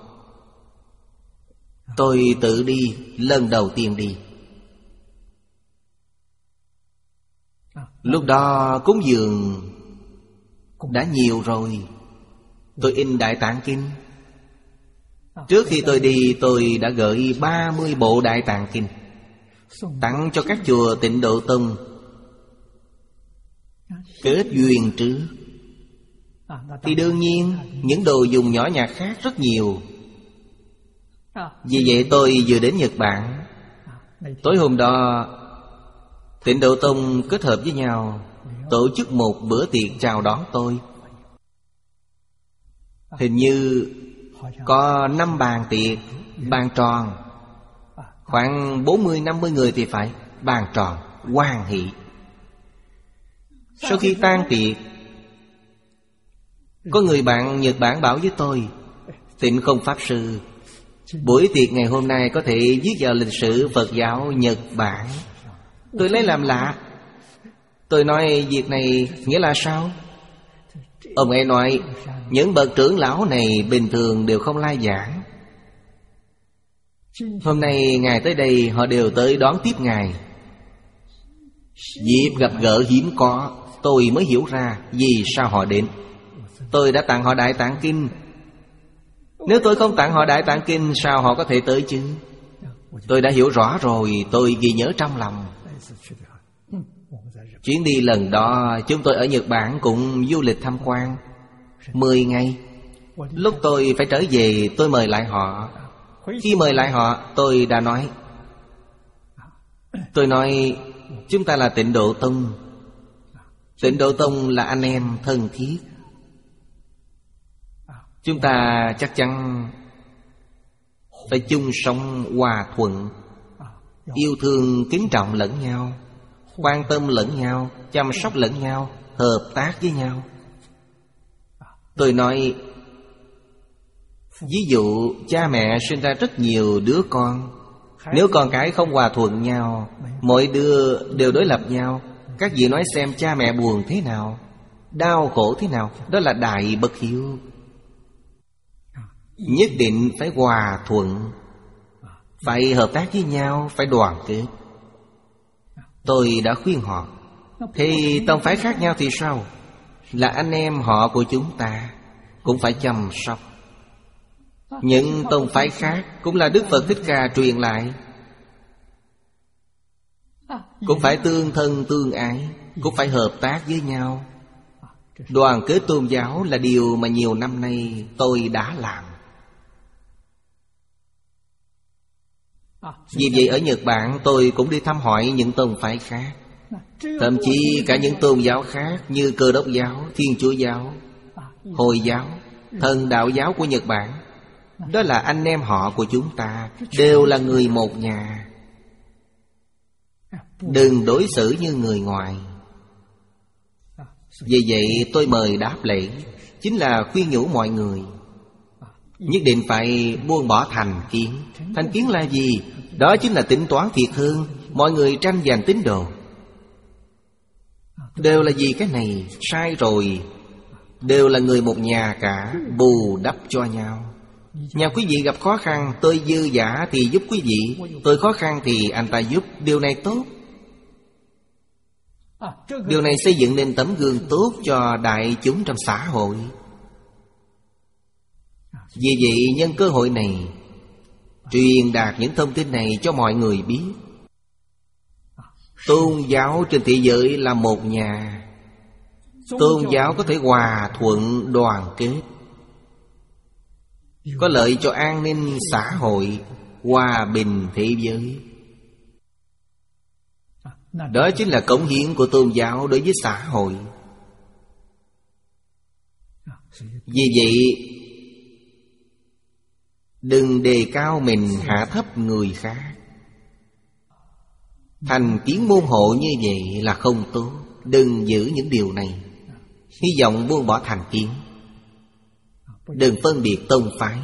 Tôi tự đi, lần đầu tiên đi. Lúc đó cúng dường đã nhiều rồi. Tôi in Đại Tạng Kinh. Trước khi tôi đi, tôi đã gửi ba mươi bộ Đại Tạng Kinh tặng cho các chùa Tịnh Độ Tông kết duyên trước. Thì đương nhiên những đồ dùng nhỏ nhặt khác rất nhiều. Vì vậy tôi vừa đến Nhật Bản. Tối hôm đó Tịnh Độ Tông kết hợp với nhau tổ chức một bữa tiệc chào đón tôi. Hình như có năm bàn tiệc, bàn tròn, khoảng bốn mươi năm mươi người thì phải. Bàn tròn, hoan hỷ. Sau khi tan tiệc, có người bạn Nhật Bản bảo với tôi: Tịnh Không Pháp Sư, buổi tiệc ngày hôm nay có thể viết vào lịch sử Phật giáo Nhật Bản. Tôi lấy làm lạ. Tôi nói việc này nghĩa là sao? Ông ấy nói những bậc trưởng lão này bình thường đều không lai giảng. Hôm nay Ngài tới đây, họ đều tới đón tiếp Ngài. Dịp gặp gỡ hiếm có, tôi mới hiểu ra vì sao họ đến. Tôi đã tặng họ Đại Tạng Kinh. Nếu tôi không tặng họ Đại Tạng Kinh, sao họ có thể tới chứ? Tôi đã hiểu rõ rồi, tôi ghi nhớ trong lòng. Chuyến đi lần đó chúng tôi ở Nhật Bản cũng du lịch tham quan mười ngày. Lúc tôi phải trở về, tôi mời lại họ. Khi mời lại họ, tôi đã nói Tôi nói chúng ta là Tịnh Độ Tông, Tịnh Độ Tông là anh em thân thiết. Chúng ta chắc chắn phải chung sống hòa thuận, yêu thương kính trọng lẫn nhau, quan tâm lẫn nhau, chăm sóc lẫn nhau, hợp tác với nhau. Tôi nói, ví dụ cha mẹ sinh ra rất nhiều đứa con, nếu con cái không hòa thuận nhau, mỗi đứa đều đối lập nhau, các vị nói xem cha mẹ buồn thế nào, đau khổ thế nào. Đó là đại bất hiếu. Nhất định phải hòa thuận, phải hợp tác với nhau, phải đoàn kết. Tôi đã khuyên họ, thì tông phái khác nhau thì sao? Là anh em họ của chúng ta, cũng phải chăm sóc. Những tông phái khác cũng là Đức Phật Thích Ca truyền lại, cũng phải tương thân tương ái, cũng phải hợp tác với nhau. Đoàn kết tôn giáo là điều mà nhiều năm nay tôi đã làm. Vì vậy ở Nhật Bản tôi cũng đi thăm hỏi những tông phái khác, thậm chí cả những tôn giáo khác như Cơ Đốc giáo, Thiên Chúa giáo, Hồi giáo, Thần Đạo giáo của Nhật Bản. Đó là anh em họ của chúng ta, đều là người một nhà. Đừng đối xử như người ngoài. Vì vậy tôi mời đáp lễ, chính là khuyên nhủ mọi người nhất định phải buông bỏ thành kiến. Thành kiến là gì? Đó chính là tính toán thiệt hơn. Mọi người tranh giành tín đồ, đều là vì cái này sai rồi. Đều là người một nhà cả, bù đắp cho nhau. Nhà quý vị gặp khó khăn, tôi dư dả thì giúp quý vị, tôi khó khăn thì anh ta giúp. Điều này tốt. Điều này xây dựng nên tấm gương tốt cho đại chúng trong xã hội. Vì vậy nhân cơ hội này, truyền đạt những thông tin này cho mọi người biết. Tôn giáo trên thế giới là một nhà. Tôn giáo có thể hòa thuận đoàn kết, có lợi cho an ninh xã hội, hòa bình thế giới. Đó chính là cống hiến của tôn giáo đối với xã hội. Vì vậy đừng đề cao mình, hạ thấp người khác. Thành kiến môn hộ như vậy là không tốt. Đừng giữ những điều này. Hy vọng buông bỏ thành kiến. Đừng phân biệt tông phái.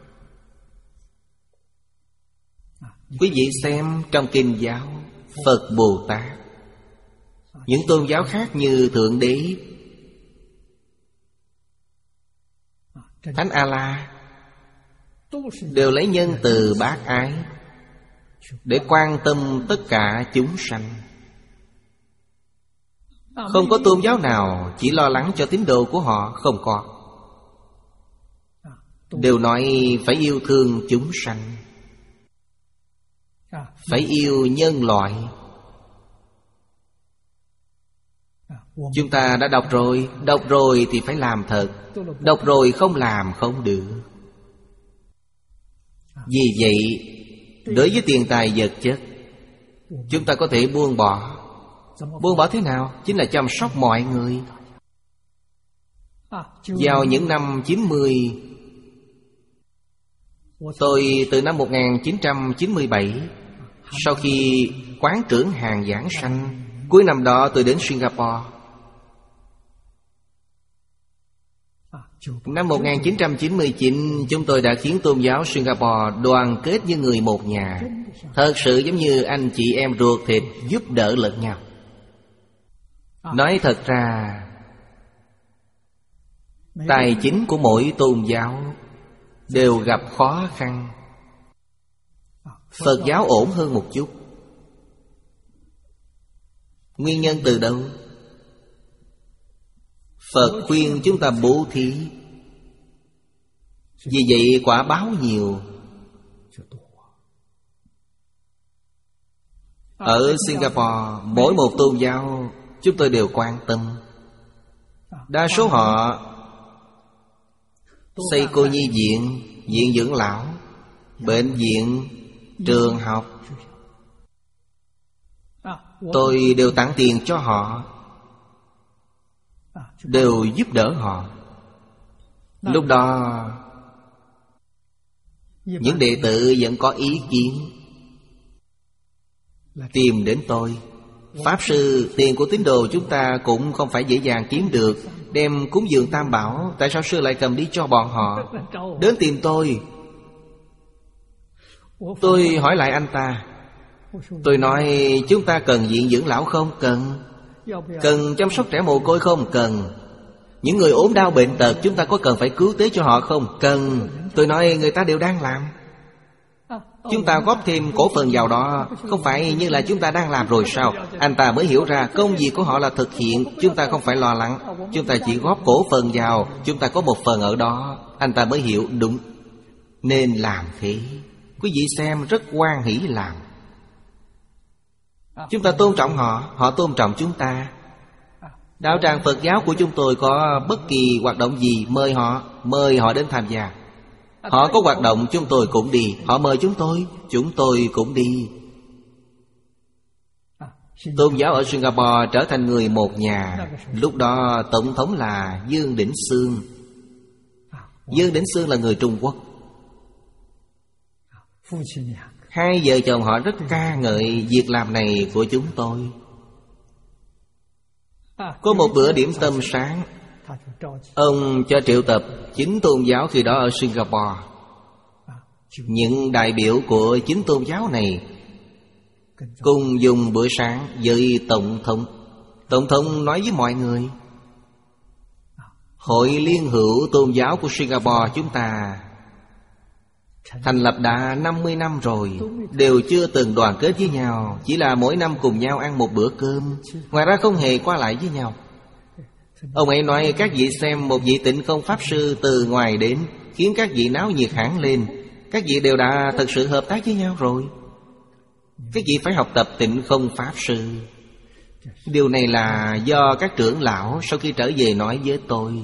Quý vị xem trong kinh giáo, Phật Bồ Tát, những tôn giáo khác như Thượng Đế, Thánh A-la, đều lấy nhân từ bác ái để quan tâm tất cả chúng sanh. Không có tôn giáo nào chỉ lo lắng cho tín đồ của họ. Không có. Đều nói phải yêu thương chúng sanh, phải yêu nhân loại. Chúng ta đã đọc rồi. Đọc rồi thì phải làm thật. Đọc rồi không làm không được. Vì vậy đối với tiền tài vật chất, chúng ta có thể buông bỏ. Buông bỏ thế nào? Chính là chăm sóc mọi người. Vào những năm chín mươi, tôi từ năm một nghìn chín trăm chín mươi bảy, sau khi quán trưởng hàng giảng sanh, cuối năm đó tôi đến Singapore. Năm một nghìn chín trăm chín mươi chín, chúng tôi đã khiến tôn giáo Singapore đoàn kết như người một nhà. Thật sự giống như anh chị em ruột thịt, giúp đỡ lẫn nhau. Nói thật ra, tài chính của mỗi tôn giáo đều gặp khó khăn. Phật giáo ổn hơn một chút. Nguyên nhân từ đâu? Phật khuyên chúng ta bố thí. Vì vậy quả báo nhiều. Ở Singapore, mỗi một tôn giáo chúng tôi đều quan tâm. Đa số họ xây cô nhi viện, viện dưỡng lão, bệnh viện, trường học. Tôi đều tặng tiền cho họ. đều giúp đỡ họ. Lúc đó những đệ tử vẫn có ý kiến, tìm đến tôi: Pháp Sư, tiền của tín đồ chúng ta cũng không phải dễ dàng kiếm được, đem cúng dường Tam Bảo, tại sao Sư lại cầm đi cho bọn họ? Đến tìm tôi. Tôi hỏi lại anh ta, tôi nói: chúng ta cần viện dưỡng lão không? Cần. Cần chăm sóc trẻ mồ côi không? Cần. Những người ốm đau bệnh tật chúng ta có cần phải cứu tế cho họ không? Cần. Tôi nói người ta đều đang làm. Chúng ta góp thêm cổ phần vào đó, không phải như là chúng ta đang làm rồi sao? Anh ta mới hiểu ra công việc của họ là thực hiện, chúng ta không phải lo lắng. Chúng ta chỉ góp cổ phần vào, chúng ta có một phần ở đó. Anh ta mới hiểu đúng, nên làm thế. Quý vị xem rất hoan hỷ làm. Chúng ta tôn trọng họ, họ tôn trọng chúng ta. Đạo tràng Phật giáo của chúng tôi có bất kỳ hoạt động gì, mời họ, mời họ đến tham gia. Họ có hoạt động chúng tôi cũng đi, họ mời chúng tôi, chúng tôi cũng đi. Tôn giáo ở Singapore trở thành người một nhà. Lúc đó tổng thống là Dương Đỉnh Xương. Dương Đỉnh Xương là người Trung Quốc. Hai vợ chồng họ rất ca ngợi việc làm này của chúng tôi. Có một bữa điểm tâm sáng, ông cho triệu tập chính tôn giáo khi đó ở Singapore. Những đại biểu của chính tôn giáo này cùng dùng bữa sáng với Tổng thống. Tổng thống nói với mọi người: Hội Liên hữu Tôn giáo của Singapore chúng ta thành lập đã năm mươi năm rồi, đều chưa từng đoàn kết với nhau, chỉ là mỗi năm cùng nhau ăn một bữa cơm, ngoài ra không hề qua lại với nhau. Ông ấy nói: các vị xem, một vị Tịnh Không Pháp Sư từ ngoài đến, khiến các vị náo nhiệt hẳn lên. Các vị đều đã thật sự hợp tác với nhau rồi. Các vị phải học tập Tịnh Không Pháp Sư. Điều này là do các trưởng lão sau khi trở về nói với tôi.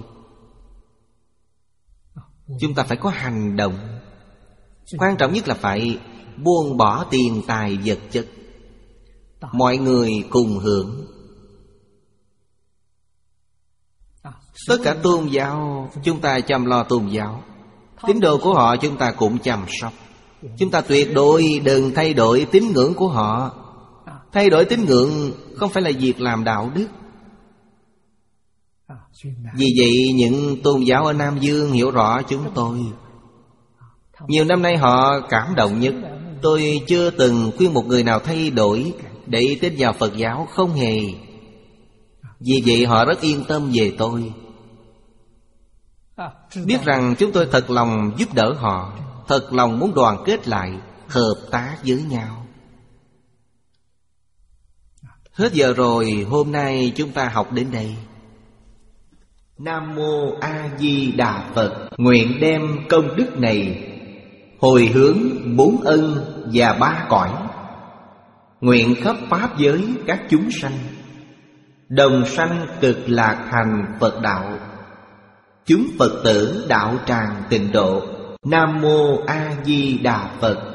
Chúng ta phải có hành động. Quan trọng nhất là phải buông bỏ tiền tài vật chất, mọi người cùng hưởng. Tất cả tôn giáo chúng ta chăm lo tôn giáo, tín đồ của họ chúng ta cũng chăm sóc. Chúng ta tuyệt đối đừng thay đổi tín ngưỡng của họ. Thay đổi tín ngưỡng không phải là việc làm đạo đức. Vì vậy những tôn giáo ở Nam Dương hiểu rõ chúng tôi. Nhiều năm nay họ cảm động nhất. Tôi chưa từng khuyên một người nào thay đổi để tin vào Phật giáo, không hề. Vì vậy họ rất yên tâm về tôi, biết rằng chúng tôi thật lòng giúp đỡ họ, thật lòng muốn đoàn kết lại, hợp tác với nhau. Hết giờ rồi, hôm nay chúng ta học đến đây. Nam Mô A Di Đà Phật. Nguyện đem công đức này hồi hướng bốn ân và ba cõi, nguyện khắp pháp giới các chúng sanh đồng sanh cực lạc thành Phật đạo. Chúng Phật tử đạo tràng tịnh độ. Nam Mô A Di Đà Phật.